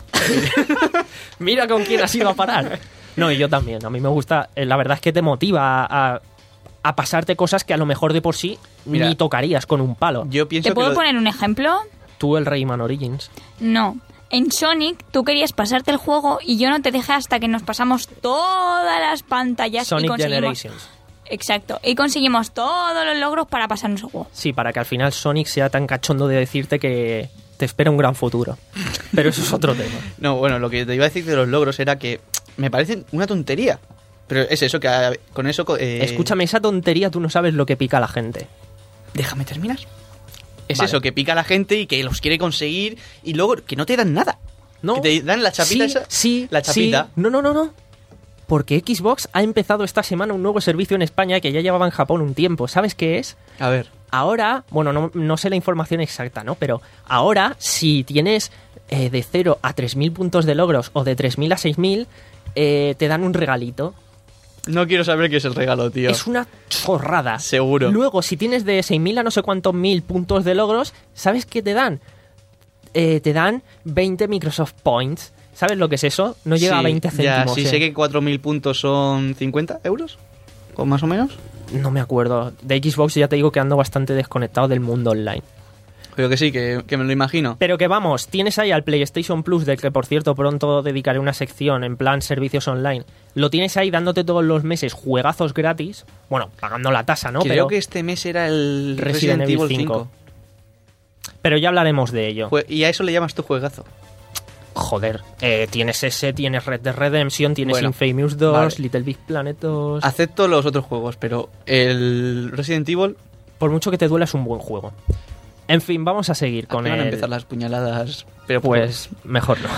[SPEAKER 1] Mira con quién has ido a parar. No, y yo también. A mí me gusta. eh, La verdad es que te motiva a, a pasarte cosas que a lo mejor de por sí
[SPEAKER 2] Mira,
[SPEAKER 1] ni tocarías con un palo.
[SPEAKER 2] Yo pienso
[SPEAKER 3] ¿Te
[SPEAKER 2] que
[SPEAKER 3] puedo
[SPEAKER 2] lo-
[SPEAKER 3] poner un ejemplo?
[SPEAKER 1] Tú, el Rayman Origins.
[SPEAKER 3] No. En Sonic, tú querías pasarte el juego y yo no te dejé hasta que nos pasamos todas las pantallas y
[SPEAKER 1] Sonic
[SPEAKER 3] conseguimos...
[SPEAKER 1] Generations.
[SPEAKER 3] Exacto. Y conseguimos todos los logros para pasarnos el juego.
[SPEAKER 1] Sí, para que al final Sonic sea tan cachondo de decirte que te espera un gran futuro. Pero eso es otro tema.
[SPEAKER 2] No, bueno, lo que te iba a decir de los logros era que me parecen una tontería. Pero es eso, que a- con eso... co- eh,
[SPEAKER 1] Escúchame, esa tontería tú no sabes lo que pica a la gente.
[SPEAKER 2] Déjame terminar. Es
[SPEAKER 1] Vale.
[SPEAKER 2] eso, que pica a la gente y que los quiere conseguir y luego que no te dan nada.
[SPEAKER 1] No.
[SPEAKER 2] Que te dan la chapita
[SPEAKER 1] sí,
[SPEAKER 2] esa.
[SPEAKER 1] Sí,
[SPEAKER 2] La chapita.
[SPEAKER 1] sí. No, no, no, no. Porque Xbox ha empezado esta semana un nuevo servicio en España que ya llevaba en Japón un tiempo. ¿Sabes qué es?
[SPEAKER 2] A ver.
[SPEAKER 1] Ahora, bueno, no, no sé la información exacta, ¿no? Pero ahora, si tienes eh, de cero a tres mil puntos de logros o de tres mil a seis mil, eh, te dan un regalito.
[SPEAKER 2] No quiero saber qué es el regalo, tío.
[SPEAKER 1] Es una chorrada.
[SPEAKER 2] Seguro.
[SPEAKER 1] Luego, si tienes de seis mil a no sé cuántos mil puntos de logros, ¿sabes qué te dan? Eh, te dan veinte Microsoft Points. ¿Sabes lo que es eso? No llega
[SPEAKER 2] Sí,
[SPEAKER 1] a veinte
[SPEAKER 2] Ya,
[SPEAKER 1] céntimos.
[SPEAKER 2] sí,
[SPEAKER 1] eh.
[SPEAKER 2] sé que cuatro mil puntos son cincuenta euros. ¿O más o menos?
[SPEAKER 1] No me acuerdo. De Xbox ya te digo que ando bastante desconectado del mundo online.
[SPEAKER 2] Creo que sí, que, que me lo imagino.
[SPEAKER 1] Pero que vamos, tienes ahí al PlayStation Plus, del que por cierto pronto dedicaré una sección en plan servicios online. Lo tienes ahí dándote todos los meses juegazos gratis. Bueno, pagando la tasa, ¿no?
[SPEAKER 2] Creo
[SPEAKER 1] Pero,
[SPEAKER 2] que este mes era el
[SPEAKER 1] Resident
[SPEAKER 2] Resident,
[SPEAKER 1] Evil
[SPEAKER 2] Evil
[SPEAKER 1] cinco.
[SPEAKER 2] cinco.
[SPEAKER 1] pero ya hablaremos de ello.
[SPEAKER 2] Jue- Y a eso le llamas tu juegazo.
[SPEAKER 1] Joder, eh, tienes ese, tienes Red Dead Redemption, tienes
[SPEAKER 2] Bueno,
[SPEAKER 1] Infamous dos,
[SPEAKER 2] vale.
[SPEAKER 1] Little Big Planet dos...
[SPEAKER 2] Acepto los otros juegos, pero el Resident Evil...
[SPEAKER 1] Por mucho que te duela, es un buen juego. En fin, vamos a seguir con
[SPEAKER 2] Aquí van a
[SPEAKER 1] el...
[SPEAKER 2] empezar las puñaladas. Pero
[SPEAKER 1] Pues mejor no.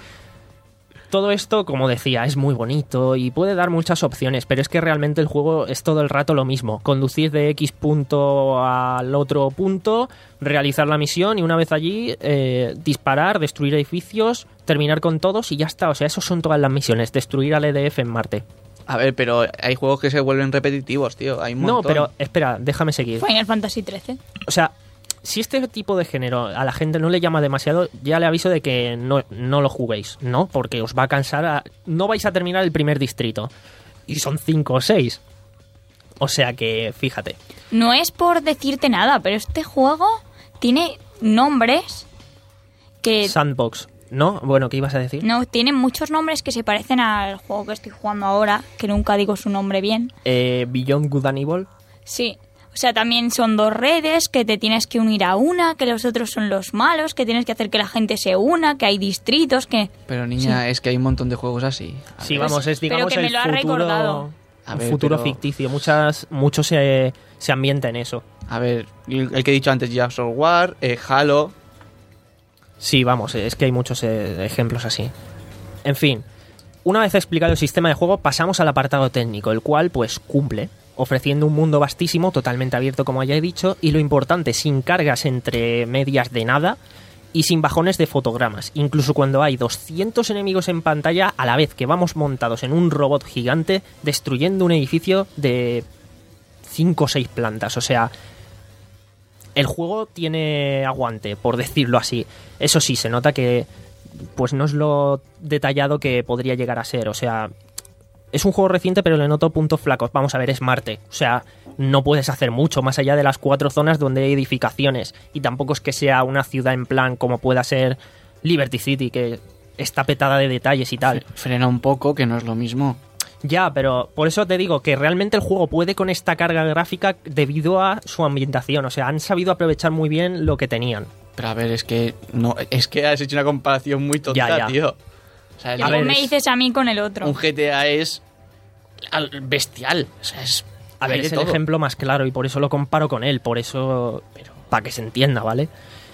[SPEAKER 1] Todo esto, como decía, es muy bonito y puede dar muchas opciones, pero es que realmente el juego es todo el rato lo mismo. Conducir de X punto al otro punto, realizar la misión y una vez allí eh, disparar, destruir edificios, terminar con todos y ya está. O sea, eso son todas las misiones, destruir al E D F en Marte.
[SPEAKER 2] A ver, pero hay juegos que se vuelven repetitivos, tío. Hay un
[SPEAKER 1] No,
[SPEAKER 2] montón.
[SPEAKER 1] pero espera, déjame seguir.
[SPEAKER 3] Final Fantasy trece.
[SPEAKER 1] O sea, si este tipo de género a la gente no le llama demasiado, ya le aviso de que no, no lo juguéis, ¿no? Porque os va a cansar. A... No vais a terminar el primer distrito. Y son cinco o seis. O sea que, fíjate.
[SPEAKER 3] No es por decirte nada, pero este juego tiene nombres que...
[SPEAKER 1] Sandbox, ¿no? Bueno, ¿qué ibas a decir?
[SPEAKER 3] No, tiene muchos nombres que se parecen al juego que estoy jugando ahora, que nunca digo su nombre bien.
[SPEAKER 1] Eh, Beyond Good and Evil.
[SPEAKER 3] Sí. O sea, también son dos redes, que te tienes que unir a una, que los otros son los malos, que tienes que hacer que la gente se una, que hay distritos, que...
[SPEAKER 2] Pero niña, es que hay un montón de juegos así. A
[SPEAKER 1] Sí,
[SPEAKER 2] ver.
[SPEAKER 1] vamos, es
[SPEAKER 3] Pero
[SPEAKER 1] digamos
[SPEAKER 3] que me
[SPEAKER 1] el
[SPEAKER 3] lo ha
[SPEAKER 1] futuro,
[SPEAKER 3] recordado.
[SPEAKER 2] A
[SPEAKER 1] un
[SPEAKER 2] ver,
[SPEAKER 1] futuro
[SPEAKER 2] pero-
[SPEAKER 1] ficticio. Muchas, mucho se, se ambienta en eso.
[SPEAKER 2] A ver, el el que he dicho antes, Gears of War, eh, Halo...
[SPEAKER 1] Sí, vamos, es que hay muchos eh, ejemplos así. En fin, una vez explicado el sistema de juego, pasamos al apartado técnico, el cual pues cumple, ofreciendo un mundo vastísimo, totalmente abierto como ya he dicho, y lo importante, sin cargas entre medias de nada y sin bajones de fotogramas. Incluso cuando hay doscientos enemigos en pantalla, a la vez que vamos montados en un robot gigante destruyendo un edificio de cinco o seis plantas, o sea... El juego tiene aguante, por decirlo así. Eso sí, se nota que pues no es lo detallado que podría llegar a ser. O sea, es un juego reciente, pero le noto puntos flacos. Vamos a ver, es Marte. O sea, no puedes hacer mucho más allá de las cuatro zonas donde hay edificaciones. Y tampoco es que sea una ciudad en plan como pueda ser Liberty City, que está petada de detalles y tal.
[SPEAKER 2] Frena un poco, que no es lo mismo.
[SPEAKER 1] Ya, pero por eso te digo que realmente el juego puede con esta carga gráfica debido a su ambientación. O sea, han sabido aprovechar muy bien lo que tenían.
[SPEAKER 2] Pero a ver, es que no, es que has hecho una comparación muy tonta,
[SPEAKER 1] Ya, ya.
[SPEAKER 2] tío. O sea,
[SPEAKER 3] Y
[SPEAKER 2] el-
[SPEAKER 3] luego
[SPEAKER 1] ver,
[SPEAKER 3] me
[SPEAKER 1] es-
[SPEAKER 3] dices a mí con el otro.
[SPEAKER 2] un G T A es al- bestial. O sea, es
[SPEAKER 1] A ver,
[SPEAKER 2] Hay de
[SPEAKER 1] es el
[SPEAKER 2] todo.
[SPEAKER 1] ejemplo más claro y por eso lo comparo con él, por eso, pero para que se entienda, ¿vale?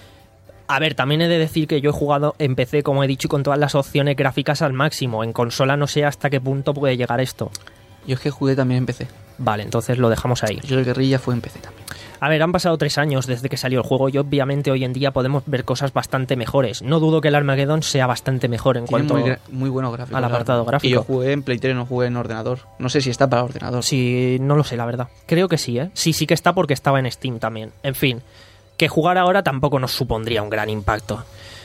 [SPEAKER 1] A ver, también he de decir que yo he jugado en P C, como he dicho, con todas las opciones gráficas al máximo. En consola no sé hasta qué punto puede llegar esto.
[SPEAKER 2] Yo es que jugué también en P C.
[SPEAKER 1] Vale, entonces lo dejamos ahí.
[SPEAKER 2] Yo el Guerrilla fue en P C también.
[SPEAKER 1] A ver, han pasado tres años desde que salió el juego y obviamente hoy en día podemos ver cosas bastante mejores. No dudo que el Armageddon sea bastante mejor en
[SPEAKER 2] Tiene
[SPEAKER 1] cuanto...
[SPEAKER 2] muy, gra- muy buenos gráficos.
[SPEAKER 1] al
[SPEAKER 2] la
[SPEAKER 1] apartado
[SPEAKER 2] verdad.
[SPEAKER 1] gráfico.
[SPEAKER 2] Y yo jugué en Play tres, no jugué en ordenador. No sé si está para ordenador.
[SPEAKER 1] Sí, no lo sé, la verdad. Creo que sí, ¿eh? Sí, sí que está porque estaba en Steam también. En fin, que jugar ahora tampoco nos supondría un gran impacto.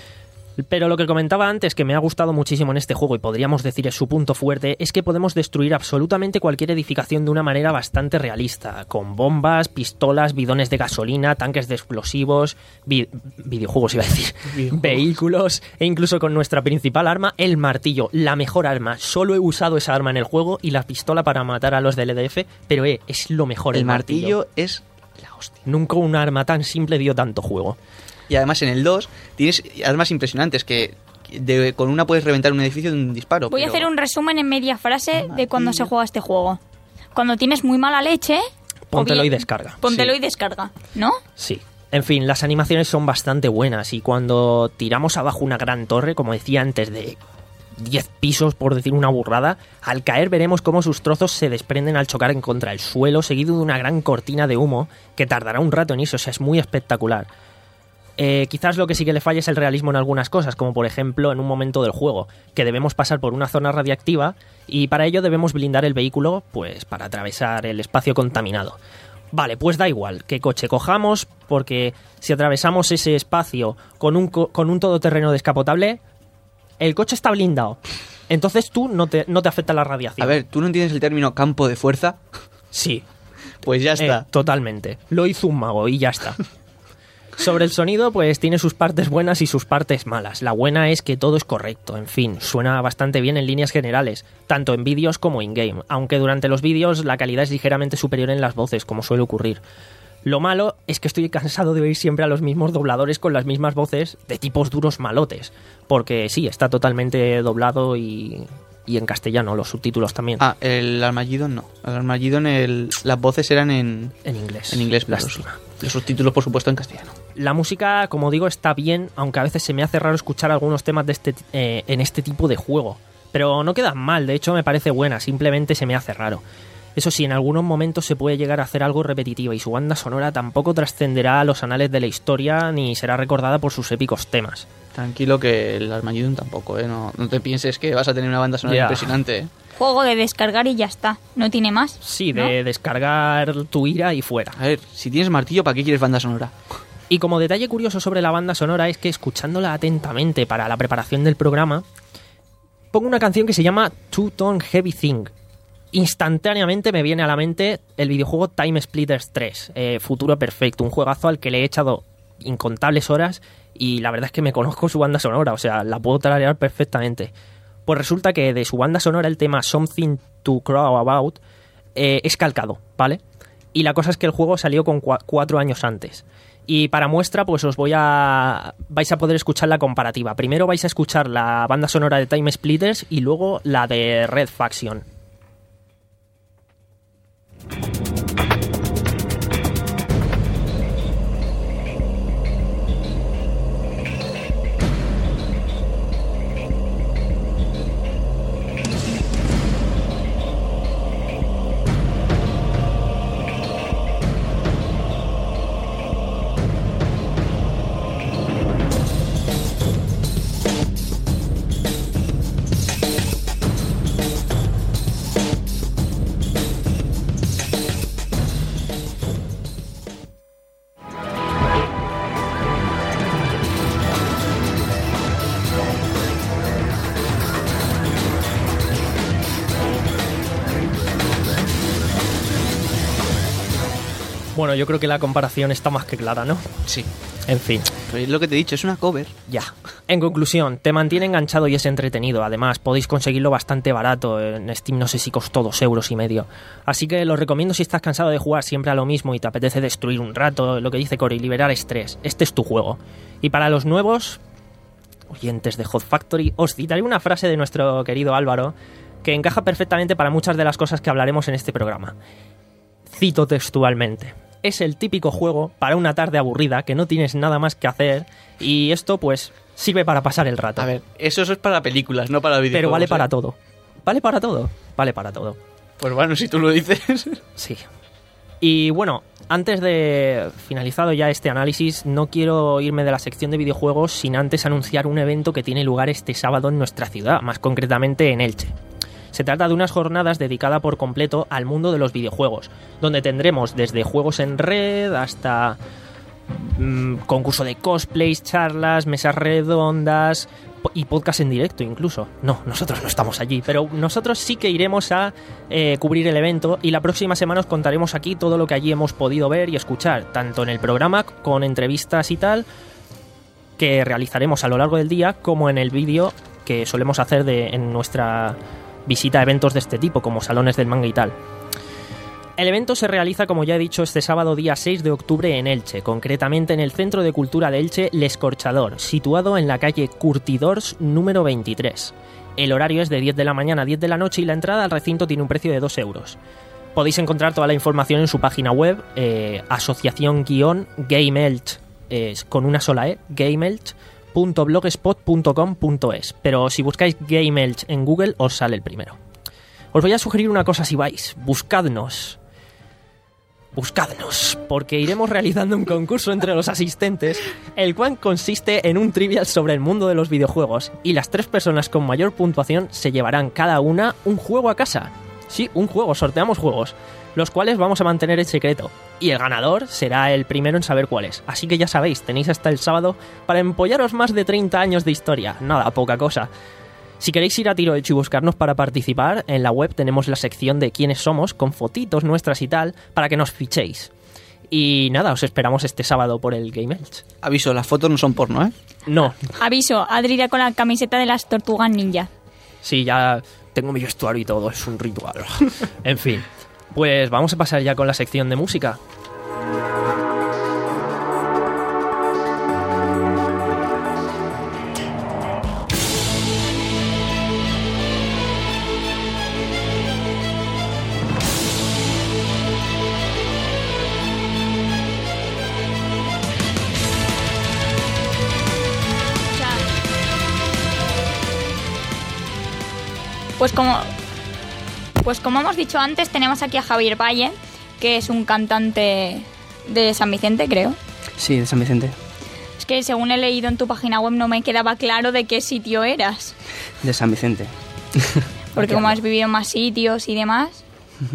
[SPEAKER 1] Pero lo que comentaba antes, que me ha gustado muchísimo en este juego y podríamos decir es su punto fuerte, es que podemos destruir absolutamente cualquier edificación de una manera bastante realista, con bombas, pistolas, bidones de gasolina, tanques de explosivos, vi- videojuegos iba a decir,
[SPEAKER 2] Videojuegos.
[SPEAKER 1] vehículos e incluso con nuestra principal arma, el martillo, la mejor arma. Solo he usado esa arma en el juego y la pistola para matar a los del E D F, pero eh, es lo mejor el,
[SPEAKER 2] El martillo es la hostia.
[SPEAKER 1] Nunca un arma tan simple dio tanto juego.
[SPEAKER 2] Y además en el dos tienes armas impresionantes que de- con una puedes reventar un edificio de un disparo.
[SPEAKER 3] Voy a
[SPEAKER 2] pero-
[SPEAKER 3] hacer un resumen en media frase de cuando se juega este juego. Cuando tienes muy mala leche... o
[SPEAKER 1] Póntelo
[SPEAKER 3] bien-
[SPEAKER 1] y descarga.
[SPEAKER 3] Póntelo
[SPEAKER 1] Sí.
[SPEAKER 3] y descarga, ¿no?
[SPEAKER 1] Sí. En fin, las animaciones son bastante buenas y cuando tiramos abajo una gran torre, como decía antes, de diez pisos, por decir una burrada, al caer veremos cómo sus trozos se desprenden al chocar en contra el suelo, seguido de una gran cortina de humo que tardará un rato en irse, o sea, es muy espectacular. Eh, quizás lo que sí que le falla es el realismo en algunas cosas, como por ejemplo en un momento del juego, que debemos pasar por una zona radiactiva y para ello debemos blindar el vehículo, pues para atravesar el espacio contaminado. Vale, pues da igual qué coche cojamos, porque si atravesamos ese espacio con un, co- con un todoterreno descapotable, el coche está blindado. Entonces tú no te, no te afecta la radiación.
[SPEAKER 2] A ver, ¿tú no entiendes el término campo de fuerza?
[SPEAKER 1] Sí,
[SPEAKER 2] Pues ya está.
[SPEAKER 1] Eh, totalmente. Lo hizo un mago y ya está. Sobre el sonido, pues tiene sus partes buenas y sus partes malas. La buena es que todo es correcto, en fin, suena bastante bien en líneas generales, tanto en vídeos como in-game, aunque durante los vídeos la calidad es ligeramente superior en las voces, como suele ocurrir. Lo malo es que estoy cansado de oír siempre a los mismos dobladores con las mismas voces de tipos duros malotes, porque sí, está totalmente doblado y, y en castellano, los subtítulos también.
[SPEAKER 2] Ah, el Armageddon no. El Armageddon, el, las voces eran en,
[SPEAKER 1] En inglés.
[SPEAKER 2] en inglés, pero
[SPEAKER 1] Lástima.
[SPEAKER 2] los, los subtítulos, por supuesto, en castellano.
[SPEAKER 1] La música, como digo, está bien, aunque a veces se me hace raro escuchar algunos temas de este, eh, en este tipo de juego. Pero no quedan mal, de hecho me parece buena, simplemente se me hace raro. Eso sí, en algunos momentos se puede llegar a hacer algo repetitivo y su banda sonora tampoco trascenderá a los anales de la historia ni será recordada por sus épicos temas.
[SPEAKER 2] Tranquilo que el Armageddon tampoco, ¿eh? No, no te pienses que vas a tener una banda sonora
[SPEAKER 1] Ya.
[SPEAKER 2] impresionante, ¿eh?
[SPEAKER 3] Juego de descargar y ya está. No tiene más.
[SPEAKER 1] Sí,
[SPEAKER 3] ¿no?
[SPEAKER 1] de descargar tu ira y fuera.
[SPEAKER 2] A ver, si tienes martillo, ¿para qué quieres banda sonora?
[SPEAKER 1] Y como detalle curioso sobre la banda sonora es que escuchándola atentamente para la preparación del programa, pongo una canción que se llama Two Tone Heavy Thing. Instantáneamente me viene a la mente el videojuego Time Splitters tres, eh, Futuro Perfecto, un juegazo al que le he echado incontables horas y la verdad es que me conozco su banda sonora, o sea, la puedo tararear perfectamente. Pues resulta que de su banda sonora el tema Something to Crow About eh, es calcado, ¿vale? Y la cosa es que el juego salió con cua- cuatro años antes. Y para muestra, pues os voy a... vais a poder escuchar la comparativa. Primero vais a escuchar la banda sonora de Time Splitters y luego la de Red Faction. Bueno, yo creo que la comparación está más que clara, ¿no?
[SPEAKER 2] Sí.
[SPEAKER 1] En fin,
[SPEAKER 2] Pero es lo que te he dicho, es una cover.
[SPEAKER 1] ya. En conclusión, te mantiene enganchado y es entretenido. Además, podéis conseguirlo bastante barato. En Steam no sé si costó dos euros y medio. Así que lo recomiendo si estás cansado de jugar siempre a lo mismo y te apetece destruir un rato, lo que dice Cory, liberar estrés. Este es tu juego. Y para los nuevos oyentes de Hot Factory, os citaré una frase de nuestro querido Álvaro que encaja perfectamente para muchas de las cosas que hablaremos en este programa. Cito textualmente: es el típico juego para una tarde aburrida que no tienes nada más que hacer y esto pues sirve para pasar el rato.
[SPEAKER 2] A ver, eso, eso es para películas, no para videojuegos.
[SPEAKER 1] Pero vale para
[SPEAKER 2] ¿eh?
[SPEAKER 1] todo. Vale para todo. Vale para todo.
[SPEAKER 2] Pues bueno, si tú lo dices.
[SPEAKER 1] Sí. Y bueno, antes de finalizado ya este análisis, no quiero irme de la sección de videojuegos sin antes anunciar un evento que tiene lugar este sábado en nuestra ciudad, más concretamente en Elche. Se trata de unas jornadas dedicadas por completo al mundo de los videojuegos, donde tendremos desde juegos en red hasta mmm, concurso de cosplays, charlas, mesas redondas y podcast en directo incluso. No, nosotros no estamos allí, pero nosotros sí que iremos a eh, cubrir el evento y la próxima semana os contaremos aquí todo lo que allí hemos podido ver y escuchar, tanto en el programa con entrevistas y tal que realizaremos a lo largo del día, como en el vídeo que solemos hacer de, en nuestra visita a eventos de este tipo, como salones del manga y tal. El evento se realiza, como ya he dicho, este sábado día seis de octubre en Elche, concretamente en el Centro de Cultura de Elche L'Escorchador, situado en la calle Curtidors número veintitrés. El horario es de diez de la mañana a diez de la noche y la entrada al recinto tiene un precio de dos euros. Podéis encontrar toda la información en su página web, eh, asociación-gameelch, eh, con una sola E, gameelch punto blogspot punto com punto es, pero si buscáis Gameelch en Google os sale el primero. Os voy a sugerir una cosa si vais, buscadnos. Buscadnos, porque iremos realizando un concurso entre los asistentes, el cual consiste en un trivial sobre el mundo de los videojuegos, y las tres personas con mayor puntuación se llevarán cada una un juego a casa. Sí, un juego, sorteamos juegos, los cuales vamos a mantener en secreto, y el ganador será el primero en saber cuál es. Así que ya sabéis, tenéis hasta el sábado para empollaros más de treinta años de historia, nada, poca cosa. Si queréis ir a tiro hecho y buscarnos para participar, en la web tenemos la sección de quiénes somos, con fotitos nuestras y tal, para que nos fichéis. Y nada, os esperamos este sábado por el Gameelch.
[SPEAKER 2] Aviso, las fotos no son porno, ¿eh?
[SPEAKER 1] No.
[SPEAKER 3] Aviso, Adri irá con la camiseta de las tortugas ninja.
[SPEAKER 1] Sí, ya tengo mi vestuario y todo, es un ritual. En fin, pues vamos a pasar ya con la sección de música.
[SPEAKER 3] Pues como, pues como hemos dicho antes, tenemos aquí a Javier Valle, que es un cantante de San Vicente, creo.
[SPEAKER 2] Sí, de San Vicente.
[SPEAKER 3] Es que según he leído en tu página web no me quedaba claro de qué sitio eras.
[SPEAKER 2] De San Vicente.
[SPEAKER 3] Porque como has vivido en más sitios y demás,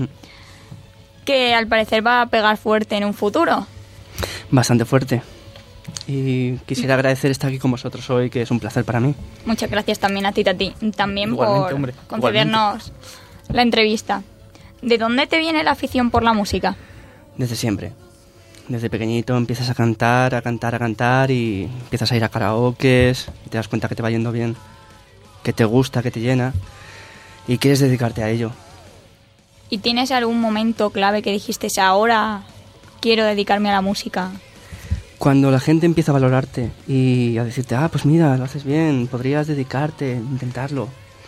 [SPEAKER 3] que al parecer va a pegar fuerte en un futuro.
[SPEAKER 2] Bastante fuerte. Y quisiera agradecer estar aquí con vosotros hoy, que es un placer para mí.
[SPEAKER 3] Muchas gracias también a ti, a ti también
[SPEAKER 2] Igualmente,
[SPEAKER 3] por
[SPEAKER 2] hombre,
[SPEAKER 3] concedernos la entrevista. ¿De dónde te viene la afición por la música?
[SPEAKER 2] Desde siempre. Desde pequeñito empiezas a cantar, a cantar, a cantar y empiezas a ir a karaokes y te das cuenta que te va yendo bien, que te gusta, que te llena y quieres dedicarte a ello.
[SPEAKER 3] ¿Y tienes algún momento clave que dijiste, ahora quiero dedicarme a la música?
[SPEAKER 2] Cuando la gente empieza a valorarte y a decirte, ah, pues mira, lo haces bien, podrías dedicarte, intentarlo.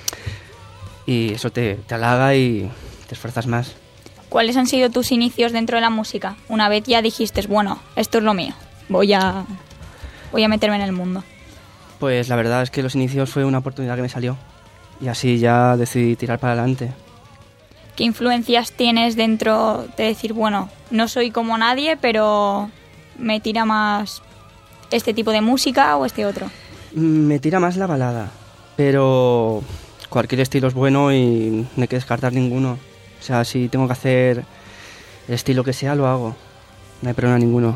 [SPEAKER 2] Y eso te, te halaga y te esfuerzas más.
[SPEAKER 3] ¿Cuáles han sido tus inicios dentro de la música? Una vez ya dijiste, bueno, esto es lo mío, voy a, voy a meterme en el mundo.
[SPEAKER 2] Pues la verdad es que los inicios fue una oportunidad que me salió. Y así ya decidí tirar para adelante.
[SPEAKER 3] ¿Qué influencias tienes dentro de decir, bueno, no soy como nadie, pero me tira más este tipo de música o este otro?
[SPEAKER 2] Me tira más la balada, pero cualquier estilo es bueno y no hay que descartar ninguno. O sea, si tengo que hacer el estilo que sea, lo hago. No hay problema ninguno.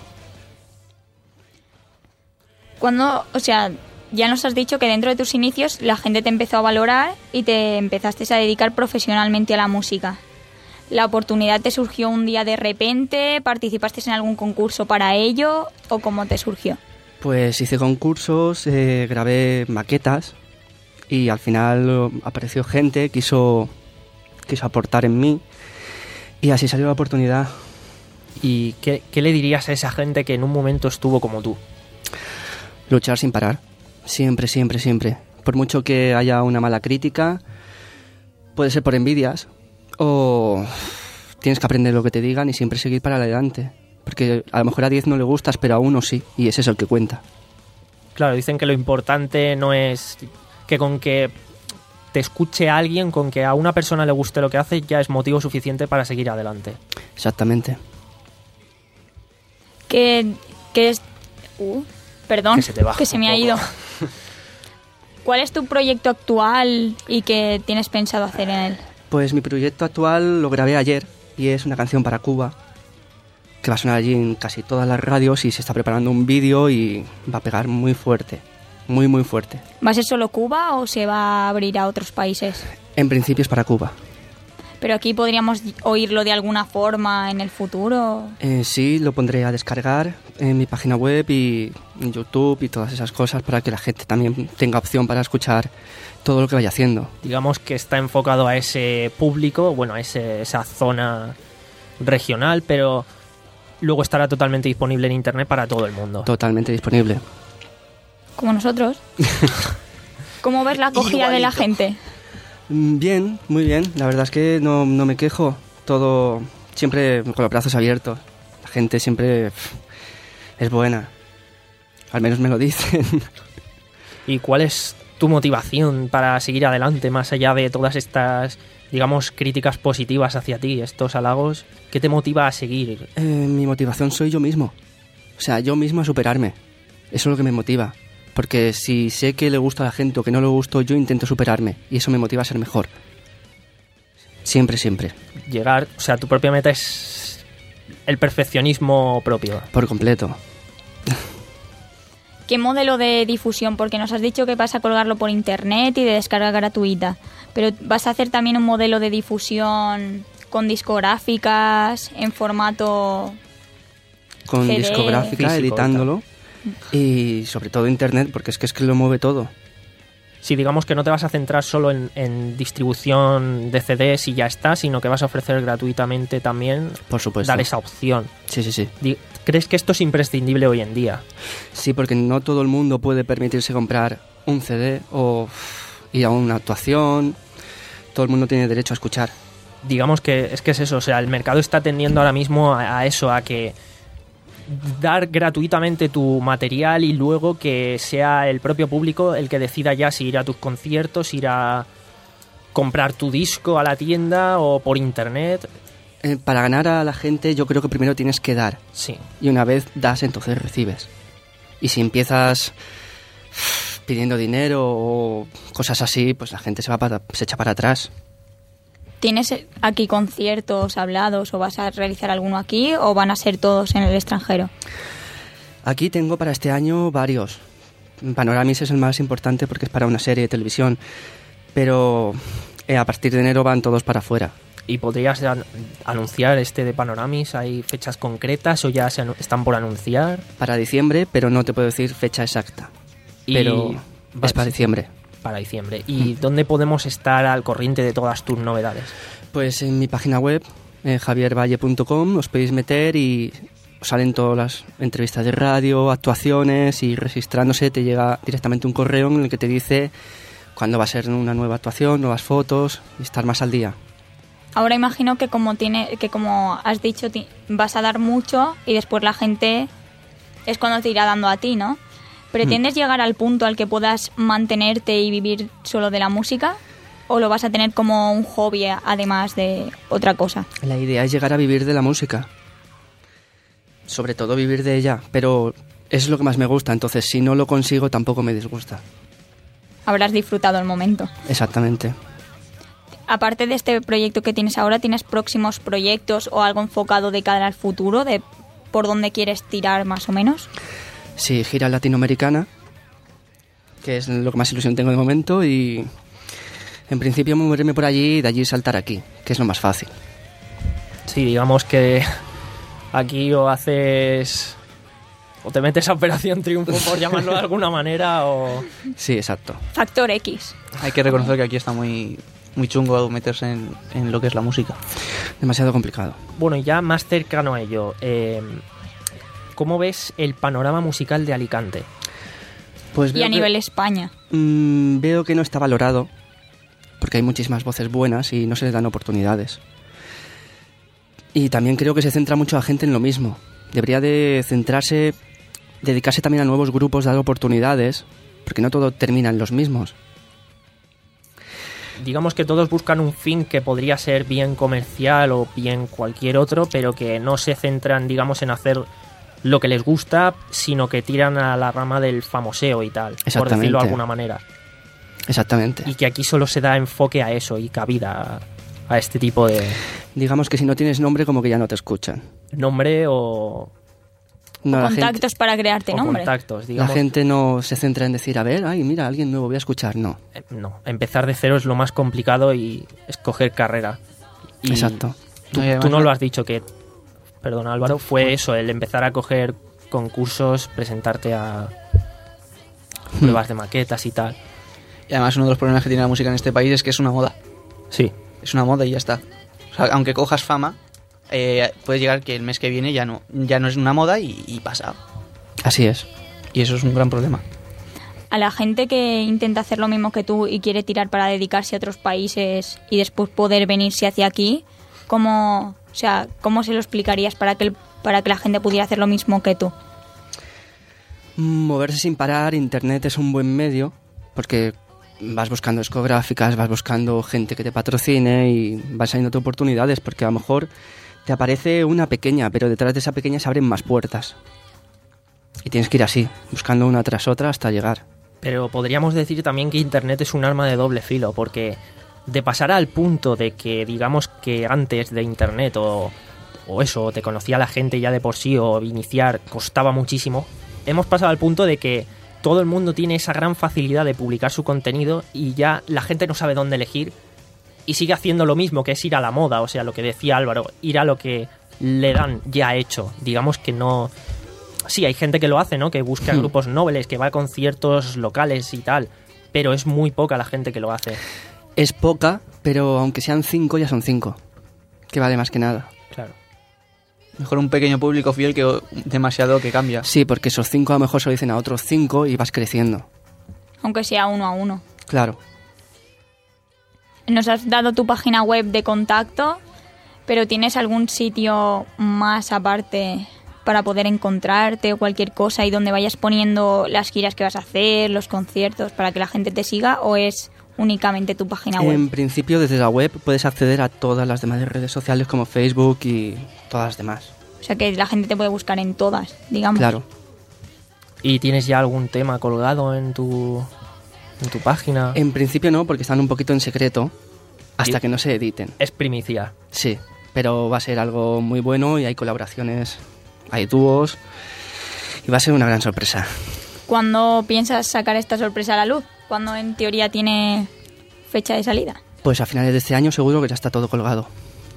[SPEAKER 3] Cuando, o sea, ya nos has dicho que dentro de tus inicios la gente te empezó a valorar y te empezaste a dedicar profesionalmente a la música. ¿La oportunidad te surgió un día de repente? ¿Participaste en algún concurso para ello? ¿O cómo te surgió?
[SPEAKER 2] Pues hice concursos, eh, grabé maquetas y al final apareció gente, quiso, quiso aportar en mí y así salió la oportunidad.
[SPEAKER 1] ¿Y qué, qué le dirías a esa gente que en un momento estuvo como tú?
[SPEAKER 2] Luchar sin parar, siempre, siempre, siempre. Por mucho que haya una mala crítica, puede ser por envidias o
[SPEAKER 7] tienes que aprender lo que te digan y siempre seguir para adelante. Porque a lo mejor a diez no le gustas, pero a uno sí, y ese es el que cuenta.
[SPEAKER 1] Claro, dicen que lo importante no es que con que te escuche a alguien, con que a una persona le guste lo que hace, ya es motivo suficiente para seguir adelante.
[SPEAKER 7] Exactamente.
[SPEAKER 3] Que, que es... Uh, perdón,
[SPEAKER 1] Que se te baja
[SPEAKER 3] que se
[SPEAKER 1] un
[SPEAKER 3] me ha
[SPEAKER 1] poco.
[SPEAKER 3] ido. ¿Cuál es tu proyecto actual y qué tienes pensado hacer en él?
[SPEAKER 7] Pues mi proyecto actual lo grabé ayer y es una canción para Cuba que va a sonar allí en casi todas las radios y se está preparando un vídeo y va a pegar muy fuerte, muy muy fuerte.
[SPEAKER 3] ¿Va a ser solo Cuba o se va a abrir a otros países?
[SPEAKER 7] En principio es para Cuba.
[SPEAKER 3] Pero aquí podríamos oírlo de alguna forma en el futuro.
[SPEAKER 7] Eh, sí, lo pondré a descargar en mi página web y en YouTube y todas esas cosas para que la gente también tenga opción para escuchar todo lo que vaya haciendo.
[SPEAKER 1] Digamos que está enfocado a ese público, bueno, a ese, esa zona regional, pero luego estará totalmente disponible en internet para todo el mundo.
[SPEAKER 7] Totalmente disponible.
[SPEAKER 3] Como nosotros. ¿Cómo ves la acogida de la gente?
[SPEAKER 7] Mm, Bien, muy bien. La verdad es que no, no me quejo. Todo siempre con los brazos abiertos. La gente siempre pff, es buena. Al menos me lo dicen.
[SPEAKER 1] ¿Y cuál es tu motivación para seguir adelante, más allá de todas estas, digamos, críticas positivas hacia ti, estos halagos? ¿Qué te motiva a seguir?
[SPEAKER 7] Eh, mi motivación soy yo mismo. O sea, yo mismo a superarme. Eso es lo que me motiva. Porque si sé que le gusta a la gente o que no le gusto, yo intento superarme. Y eso me motiva a ser mejor. Siempre, siempre.
[SPEAKER 1] Llegar, o sea, tu propia meta es el perfeccionismo propio.
[SPEAKER 7] Por completo.
[SPEAKER 3] ¿Qué modelo de difusión? Porque nos has dicho que vas a colgarlo por internet y de descarga gratuita. Pero ¿vas a hacer también un modelo de difusión con discográficas, en formato
[SPEAKER 7] Con
[SPEAKER 3] C D,
[SPEAKER 7] discográfica,
[SPEAKER 1] físico,
[SPEAKER 7] editándolo. Y sobre todo internet, porque es que es que lo mueve todo.
[SPEAKER 1] Si digamos que no te vas a centrar solo en, en distribución de C Ds y ya está, sino que vas a ofrecer gratuitamente también,
[SPEAKER 7] Por supuesto.
[SPEAKER 1] dar esa opción.
[SPEAKER 7] Sí, sí, sí.
[SPEAKER 1] Di- ¿Crees que esto es imprescindible hoy en día?
[SPEAKER 7] Sí, porque no todo el mundo puede permitirse comprar un C D o uf, ir a una actuación. Todo el mundo tiene derecho a escuchar.
[SPEAKER 1] Digamos que es que es eso, o sea, el mercado está tendiendo ahora mismo a, a eso, a que dar gratuitamente tu material y luego que sea el propio público el que decida ya si ir a tus conciertos, ir a comprar tu disco a la tienda o por internet.
[SPEAKER 7] Eh, para ganar a la gente yo creo que primero tienes que dar.
[SPEAKER 1] Sí.
[SPEAKER 7] Y una vez das, entonces recibes. Y si empiezas uf, pidiendo dinero o cosas así, pues la gente se va para, se echa para atrás.
[SPEAKER 3] ¿Tienes aquí conciertos hablados o vas a realizar alguno aquí o van a ser todos en el extranjero?
[SPEAKER 7] Aquí tengo para este año varios. Panoramis es el más importante porque es para una serie de televisión. Pero eh, a partir de enero van todos para afuera.
[SPEAKER 1] ¿Y podrías an- anunciar este de Panoramis? ¿Hay fechas concretas o ya se anu- están por anunciar?
[SPEAKER 7] Para diciembre, pero no te puedo decir fecha exacta.
[SPEAKER 1] Y-
[SPEAKER 7] Pero
[SPEAKER 1] Vale,
[SPEAKER 7] es para
[SPEAKER 1] sí.
[SPEAKER 7] diciembre.
[SPEAKER 1] Para diciembre. ¿Y dónde podemos estar al corriente de todas tus novedades?
[SPEAKER 7] Pues en mi página web, eh, javier valle punto com, os podéis meter y os salen todas las entrevistas de radio, actuaciones, y registrándose te llega directamente un correo en el que te dice cuándo va a ser una nueva actuación, nuevas fotos y estar más al día.
[SPEAKER 3] Ahora imagino que como tiene que como has dicho ti- vas a dar mucho y después la gente es cuando te irá dando a ti, ¿no? ¿Pretendes llegar al punto al que puedas mantenerte y vivir solo de la música? ¿O lo vas a tener como un hobby además de otra cosa?
[SPEAKER 7] La idea es llegar a vivir de la música. Sobre todo vivir de ella, pero es lo que más me gusta, entonces si no lo consigo tampoco me disgusta.
[SPEAKER 3] Habrás disfrutado el momento.
[SPEAKER 7] Exactamente.
[SPEAKER 3] Aparte de este proyecto que tienes ahora, ¿tienes próximos proyectos o algo enfocado de cara al futuro, de por dónde quieres tirar más o menos?
[SPEAKER 7] Sí, gira latinoamericana, que es lo que más ilusión tengo de momento, y en principio moverme por allí y de allí saltar aquí, que es lo más fácil.
[SPEAKER 1] Sí, digamos que aquí o haces... o te metes a Operación Triunfo, por llamarlo de alguna manera, o...
[SPEAKER 7] Sí, exacto.
[SPEAKER 3] Factor X.
[SPEAKER 2] Hay que reconocer que aquí está muy, muy chungo meterse en, en lo que es la música.
[SPEAKER 7] Demasiado complicado.
[SPEAKER 1] Bueno, y ya más cercano a ello, eh, ¿cómo ves el panorama musical de Alicante?
[SPEAKER 7] Pues
[SPEAKER 3] Y
[SPEAKER 7] veo
[SPEAKER 3] a
[SPEAKER 7] que-
[SPEAKER 3] nivel España.
[SPEAKER 7] Mm, veo que no está valorado, porque hay muchísimas voces buenas y no se les dan oportunidades. Y también creo que se centra mucho la gente en lo mismo. Debería de centrarse, dedicarse también a nuevos grupos, dar oportunidades, porque no todo termina en los mismos.
[SPEAKER 1] Digamos que todos buscan un fin que podría ser bien comercial o bien cualquier otro, pero que no se centran, digamos, en hacer lo que les gusta, sino que tiran a la rama del famoseo y tal, por decirlo de alguna manera.
[SPEAKER 7] Exactamente.
[SPEAKER 1] Y que aquí solo se da enfoque a eso y cabida a, a este tipo de...
[SPEAKER 7] Digamos que si no tienes nombre, como que ya no te escuchan.
[SPEAKER 1] Nombre o...
[SPEAKER 7] No,
[SPEAKER 3] o
[SPEAKER 7] la
[SPEAKER 3] contactos
[SPEAKER 7] gente,
[SPEAKER 3] para crearte
[SPEAKER 1] o
[SPEAKER 3] nombre.
[SPEAKER 1] Contactos, digamos.
[SPEAKER 7] La gente no se centra en decir, a ver, ay, mira, alguien nuevo, voy a escuchar. No.
[SPEAKER 1] Eh, No, empezar de cero es lo más complicado y escoger carrera. Y
[SPEAKER 7] Exacto.
[SPEAKER 1] Tú,
[SPEAKER 2] No, y además
[SPEAKER 1] tú no
[SPEAKER 2] no-
[SPEAKER 1] lo has dicho, que, perdona Álvaro, fue eso, el empezar a coger concursos, presentarte a pruebas de maquetas y tal.
[SPEAKER 2] Y además uno de los problemas que tiene la música en este país es que es una moda.
[SPEAKER 1] Sí,
[SPEAKER 2] Es una moda y ya está. O sea, aunque cojas fama, eh, puede llegar que el mes que viene ya no, ya no es una moda y, y pasa.
[SPEAKER 7] Así es.
[SPEAKER 2] Y eso es un gran problema.
[SPEAKER 3] A la gente que intenta hacer lo mismo que tú y quiere tirar para dedicarse a otros países y después poder venirse hacia aquí, ¿cómo, o sea, ¿cómo se lo explicarías para que, el- para que la gente pudiera hacer lo mismo que tú?
[SPEAKER 7] Moverse sin parar, internet es un buen medio, porque vas buscando discográficas, vas buscando gente que te patrocine y vas saliendo oportunidades, porque a lo mejor te aparece una pequeña, pero detrás de esa pequeña se abren más puertas. Y tienes que ir así, buscando una tras otra hasta llegar.
[SPEAKER 1] pero podríamos decir también que Internet es un arma de doble filo, porque de pasar al punto de que digamos que antes de Internet o, o eso, te conocía la gente ya de por sí o iniciar costaba muchísimo, hemos pasado al punto de que todo el mundo tiene esa gran facilidad de publicar su contenido y ya la gente no sabe dónde elegir y sigue haciendo lo mismo, que es ir a la moda, o sea, lo que decía Álvaro, ir a lo que le dan ya hecho. Digamos que no... Sí, hay gente que lo hace, ¿no? Que busca
[SPEAKER 7] Hmm.
[SPEAKER 1] grupos nobles, que va a conciertos locales y tal, pero es muy poca la gente que lo hace.
[SPEAKER 7] Es poca, pero aunque sean cinco, ya son cinco. Que vale más que nada.
[SPEAKER 1] Claro.
[SPEAKER 2] Mejor un pequeño público fiel que demasiado que cambia.
[SPEAKER 7] Sí, porque esos cinco a lo mejor se lo dicen a otros cinco y vas creciendo.
[SPEAKER 3] Aunque sea uno a uno.
[SPEAKER 7] Claro.
[SPEAKER 3] Nos has dado tu página web de contacto, pero ¿tienes algún sitio más aparte para poder encontrarte o cualquier cosa y donde vayas poniendo las giras que vas a hacer, los conciertos, para que la gente te siga, o es únicamente tu página web?
[SPEAKER 7] En principio, desde la web puedes acceder a todas las demás redes sociales como Facebook y todas las demás.
[SPEAKER 3] O sea que la gente te puede buscar en todas, digamos.
[SPEAKER 7] Claro.
[SPEAKER 1] ¿Y tienes ya algún tema colgado en tu, en tu página?
[SPEAKER 7] En principio no, porque están un poquito en secreto hasta
[SPEAKER 1] Y-
[SPEAKER 7] que no se editen.
[SPEAKER 1] Es primicia.
[SPEAKER 7] Sí, pero va a ser algo muy bueno y hay colaboraciones, hay dúos y va a ser una gran sorpresa.
[SPEAKER 3] ¿Cuándo piensas sacar esta sorpresa a la luz? ¿Cuándo en teoría tiene fecha de salida?
[SPEAKER 7] Pues a finales de este año seguro que ya está todo colgado.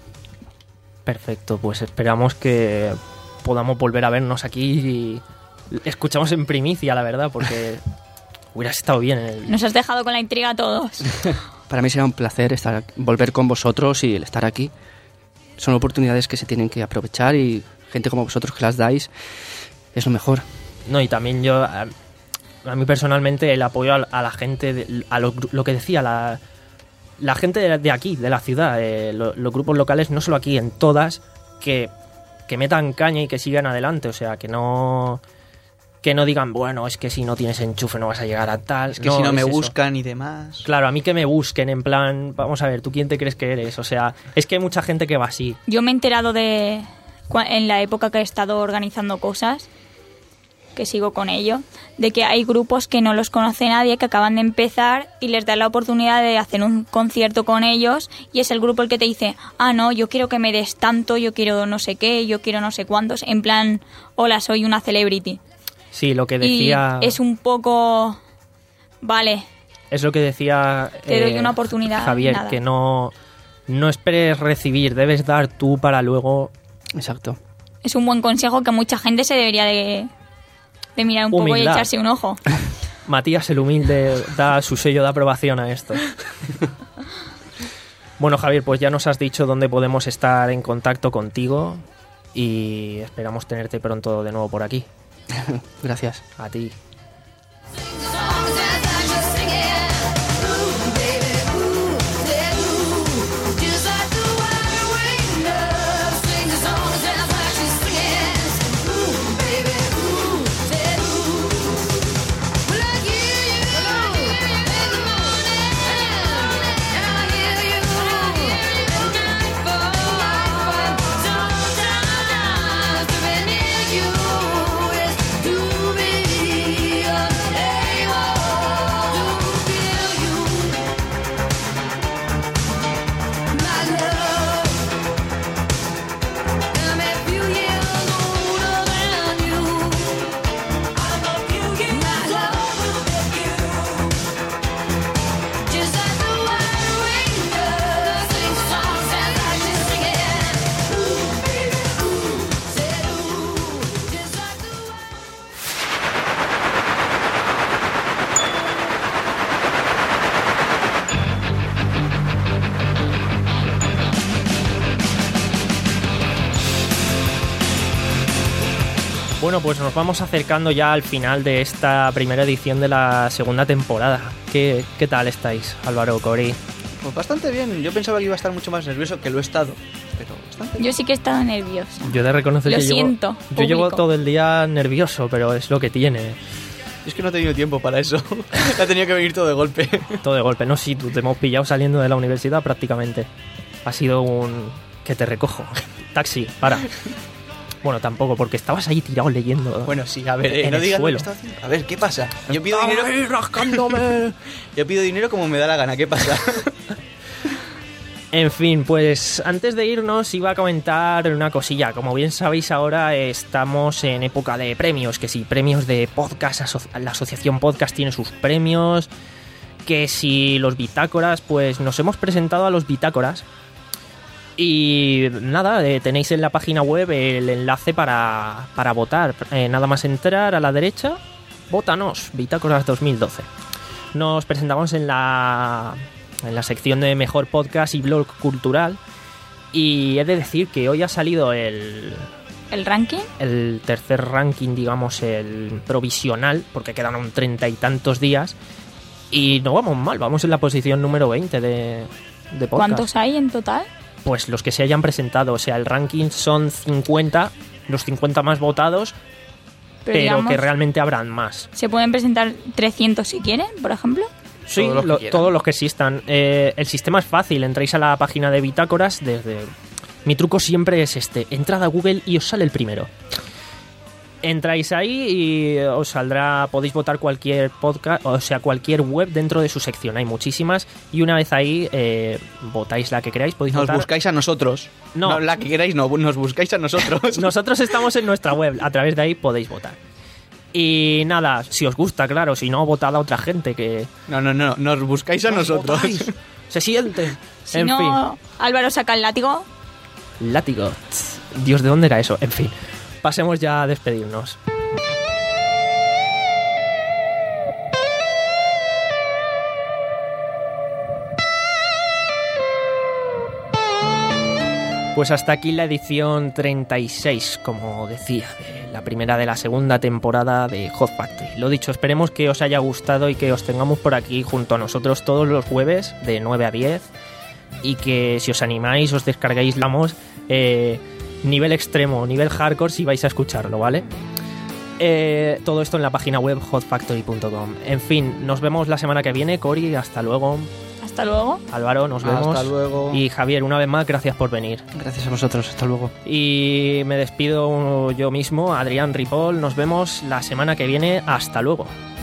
[SPEAKER 1] Perfecto, pues esperamos que podamos volver a vernos aquí y escuchamos en primicia, la verdad, porque hubieras estado bien en el...
[SPEAKER 3] Nos has dejado con la intriga a todos.
[SPEAKER 7] Para mí será un placer estar, volver con vosotros y el estar aquí. Son oportunidades que se tienen que aprovechar y gente como vosotros que las dais es lo mejor.
[SPEAKER 1] No, y también yo, a, a mí personalmente, el apoyo a, a la gente, de- a lo, lo que decía, la, la gente de, de aquí, de la ciudad, eh, lo- los grupos locales, no solo aquí, en todas, que, que metan caña y que sigan adelante, o sea, que no... Que no digan, bueno, es que si no tienes enchufe no vas a llegar a tal.
[SPEAKER 2] Es que si no
[SPEAKER 1] es
[SPEAKER 2] me
[SPEAKER 1] eso.
[SPEAKER 2] buscan y demás.
[SPEAKER 1] Claro, a mí que me busquen, en plan, vamos a ver, ¿tú quién te crees que eres? O sea, es que hay mucha gente que va así.
[SPEAKER 3] Yo me he enterado de, cua- en la época que he estado organizando cosas, que sigo con ello, de que hay grupos que no los conoce nadie, que acaban de empezar y les da la oportunidad de hacer un concierto con ellos y es el grupo el que te dice, ah, no, yo quiero que me des tanto, yo quiero no sé qué, yo quiero no sé cuántos, en plan, hola, soy una celebrity.
[SPEAKER 1] Sí, lo que decía...
[SPEAKER 3] Y es un poco... Vale,
[SPEAKER 1] Es lo que decía
[SPEAKER 3] Te doy
[SPEAKER 1] eh,
[SPEAKER 3] una oportunidad,
[SPEAKER 1] Javier,
[SPEAKER 3] nada.
[SPEAKER 1] que no, no esperes recibir, debes dar tú para luego
[SPEAKER 7] Exacto.
[SPEAKER 3] es un buen consejo que mucha gente se debería de, de mirar un poco y
[SPEAKER 1] Humildad.
[SPEAKER 3] echarse un ojo.
[SPEAKER 1] Matías el humilde da su sello de aprobación a esto. Bueno, Javier, pues ya nos has dicho dónde podemos estar en contacto contigo y esperamos tenerte pronto de nuevo por aquí.
[SPEAKER 7] Gracias.
[SPEAKER 1] A ti.
[SPEAKER 8] Just like the water we love, sing the
[SPEAKER 1] Bueno, pues nos vamos acercando ya al final de esta primera edición de la segunda temporada. ¿Qué, qué tal estáis, Álvaro, Cori?
[SPEAKER 2] Pues bastante bien. Yo pensaba que iba a estar mucho más nervioso, que lo he estado. Pero bastante bien.
[SPEAKER 3] Yo sí que he estado nerviosa.
[SPEAKER 1] Yo he de reconocer
[SPEAKER 3] Lo
[SPEAKER 1] que llevo,
[SPEAKER 3] siento,
[SPEAKER 1] yo
[SPEAKER 3] público.
[SPEAKER 1] llevo todo el día nervioso, pero es lo que tiene.
[SPEAKER 2] Es que no he tenido tiempo para eso. Ha tenido que venir todo de golpe.
[SPEAKER 1] Todo de golpe. No, sí, tú te hemos pillado saliendo de la universidad prácticamente. Ha sido un... que te recojo. Taxi, para. Bueno, tampoco, porque estabas ahí tirado leyendo.
[SPEAKER 2] Bueno, sí, a ver, eh,
[SPEAKER 1] en
[SPEAKER 2] no
[SPEAKER 1] el
[SPEAKER 2] digas lo que
[SPEAKER 1] suelo.
[SPEAKER 2] estaba haciendo. A ver, ¿qué pasa? Yo pido
[SPEAKER 1] Estaba
[SPEAKER 2] dinero.
[SPEAKER 1] ahí rascándome.
[SPEAKER 2] Yo pido dinero como me da la gana. ¿Qué pasa?
[SPEAKER 1] En fin, pues antes de irnos iba a comentar una cosilla. Como bien sabéis, ahora estamos en época de premios. Que si premios de podcast, aso- la asociación podcast tiene sus premios. Que si los bitácoras, pues nos hemos presentado a los bitácoras. Y nada, eh, tenéis en la página web el enlace para, para votar. Eh, nada más entrar a la derecha, vótanos, Bitácoras dos mil doce. Nos presentamos en la, en la sección de Mejor Podcast y Blog Cultural. Y he de decir que hoy ha salido el,
[SPEAKER 3] ¿El ranking?
[SPEAKER 1] el tercer ranking, digamos, el provisional, porque quedan un treinta y tantos días. Y no vamos mal, vamos en la posición número veinte de, de podcast.
[SPEAKER 3] ¿Cuántos hay en total?
[SPEAKER 1] Pues los que se hayan presentado, o sea, el ranking son cincuenta, los cincuenta más votados, pero,
[SPEAKER 3] digamos,
[SPEAKER 1] que realmente habrán más.
[SPEAKER 3] ¿se pueden presentar trescientos si quieren, por ejemplo?
[SPEAKER 1] Sí,
[SPEAKER 2] Todos los que
[SPEAKER 1] lo-
[SPEAKER 2] quieran.
[SPEAKER 1] todos los que existan. Eh, el sistema es fácil, entráis a la página de Bitácoras desde... Mi truco siempre es este, entrad a Google y os sale el primero. Entráis ahí y os saldrá, podéis votar cualquier podcast, o sea, cualquier web dentro de su sección, hay muchísimas, y una vez ahí eh, votáis la que queráis, podéis
[SPEAKER 2] Nos
[SPEAKER 1] votar...
[SPEAKER 2] buscáis a nosotros.
[SPEAKER 1] No.
[SPEAKER 2] No, la que queráis, no, nos buscáis a nosotros.
[SPEAKER 1] Nosotros estamos en nuestra web, a través de ahí podéis votar. Y nada, si os gusta, claro, si no, votad a otra gente que...
[SPEAKER 2] No, no, no, nos buscáis a nosotros.
[SPEAKER 1] votáis. Se siente.
[SPEAKER 3] Si
[SPEAKER 1] en
[SPEAKER 3] no, Álvaro saca el látigo.
[SPEAKER 1] fin, látigo. Dios, ¿de dónde era eso? En fin, pasemos ya a despedirnos. Pues hasta aquí la edición treinta y seis, como decía, de la primera de la segunda temporada de Hot Factory. Lo dicho, esperemos que os haya gustado y que os tengamos por aquí junto a nosotros todos los jueves de nueve a diez y que si os animáis os descarguéis, vamos, eh, nivel extremo, nivel hardcore si vais a escucharlo, ¿vale? Eh, todo esto en la página web hot factory punto com. En fin, nos vemos la semana que viene. Cori, hasta luego.
[SPEAKER 3] Hasta luego.
[SPEAKER 1] Álvaro, nos vemos.
[SPEAKER 2] Hasta luego.
[SPEAKER 1] Y Javier, una vez más, gracias por venir.
[SPEAKER 7] Gracias a vosotros, hasta luego.
[SPEAKER 1] Y me despido yo mismo, Adrián Ripoll. Nos vemos la semana que viene. Hasta luego.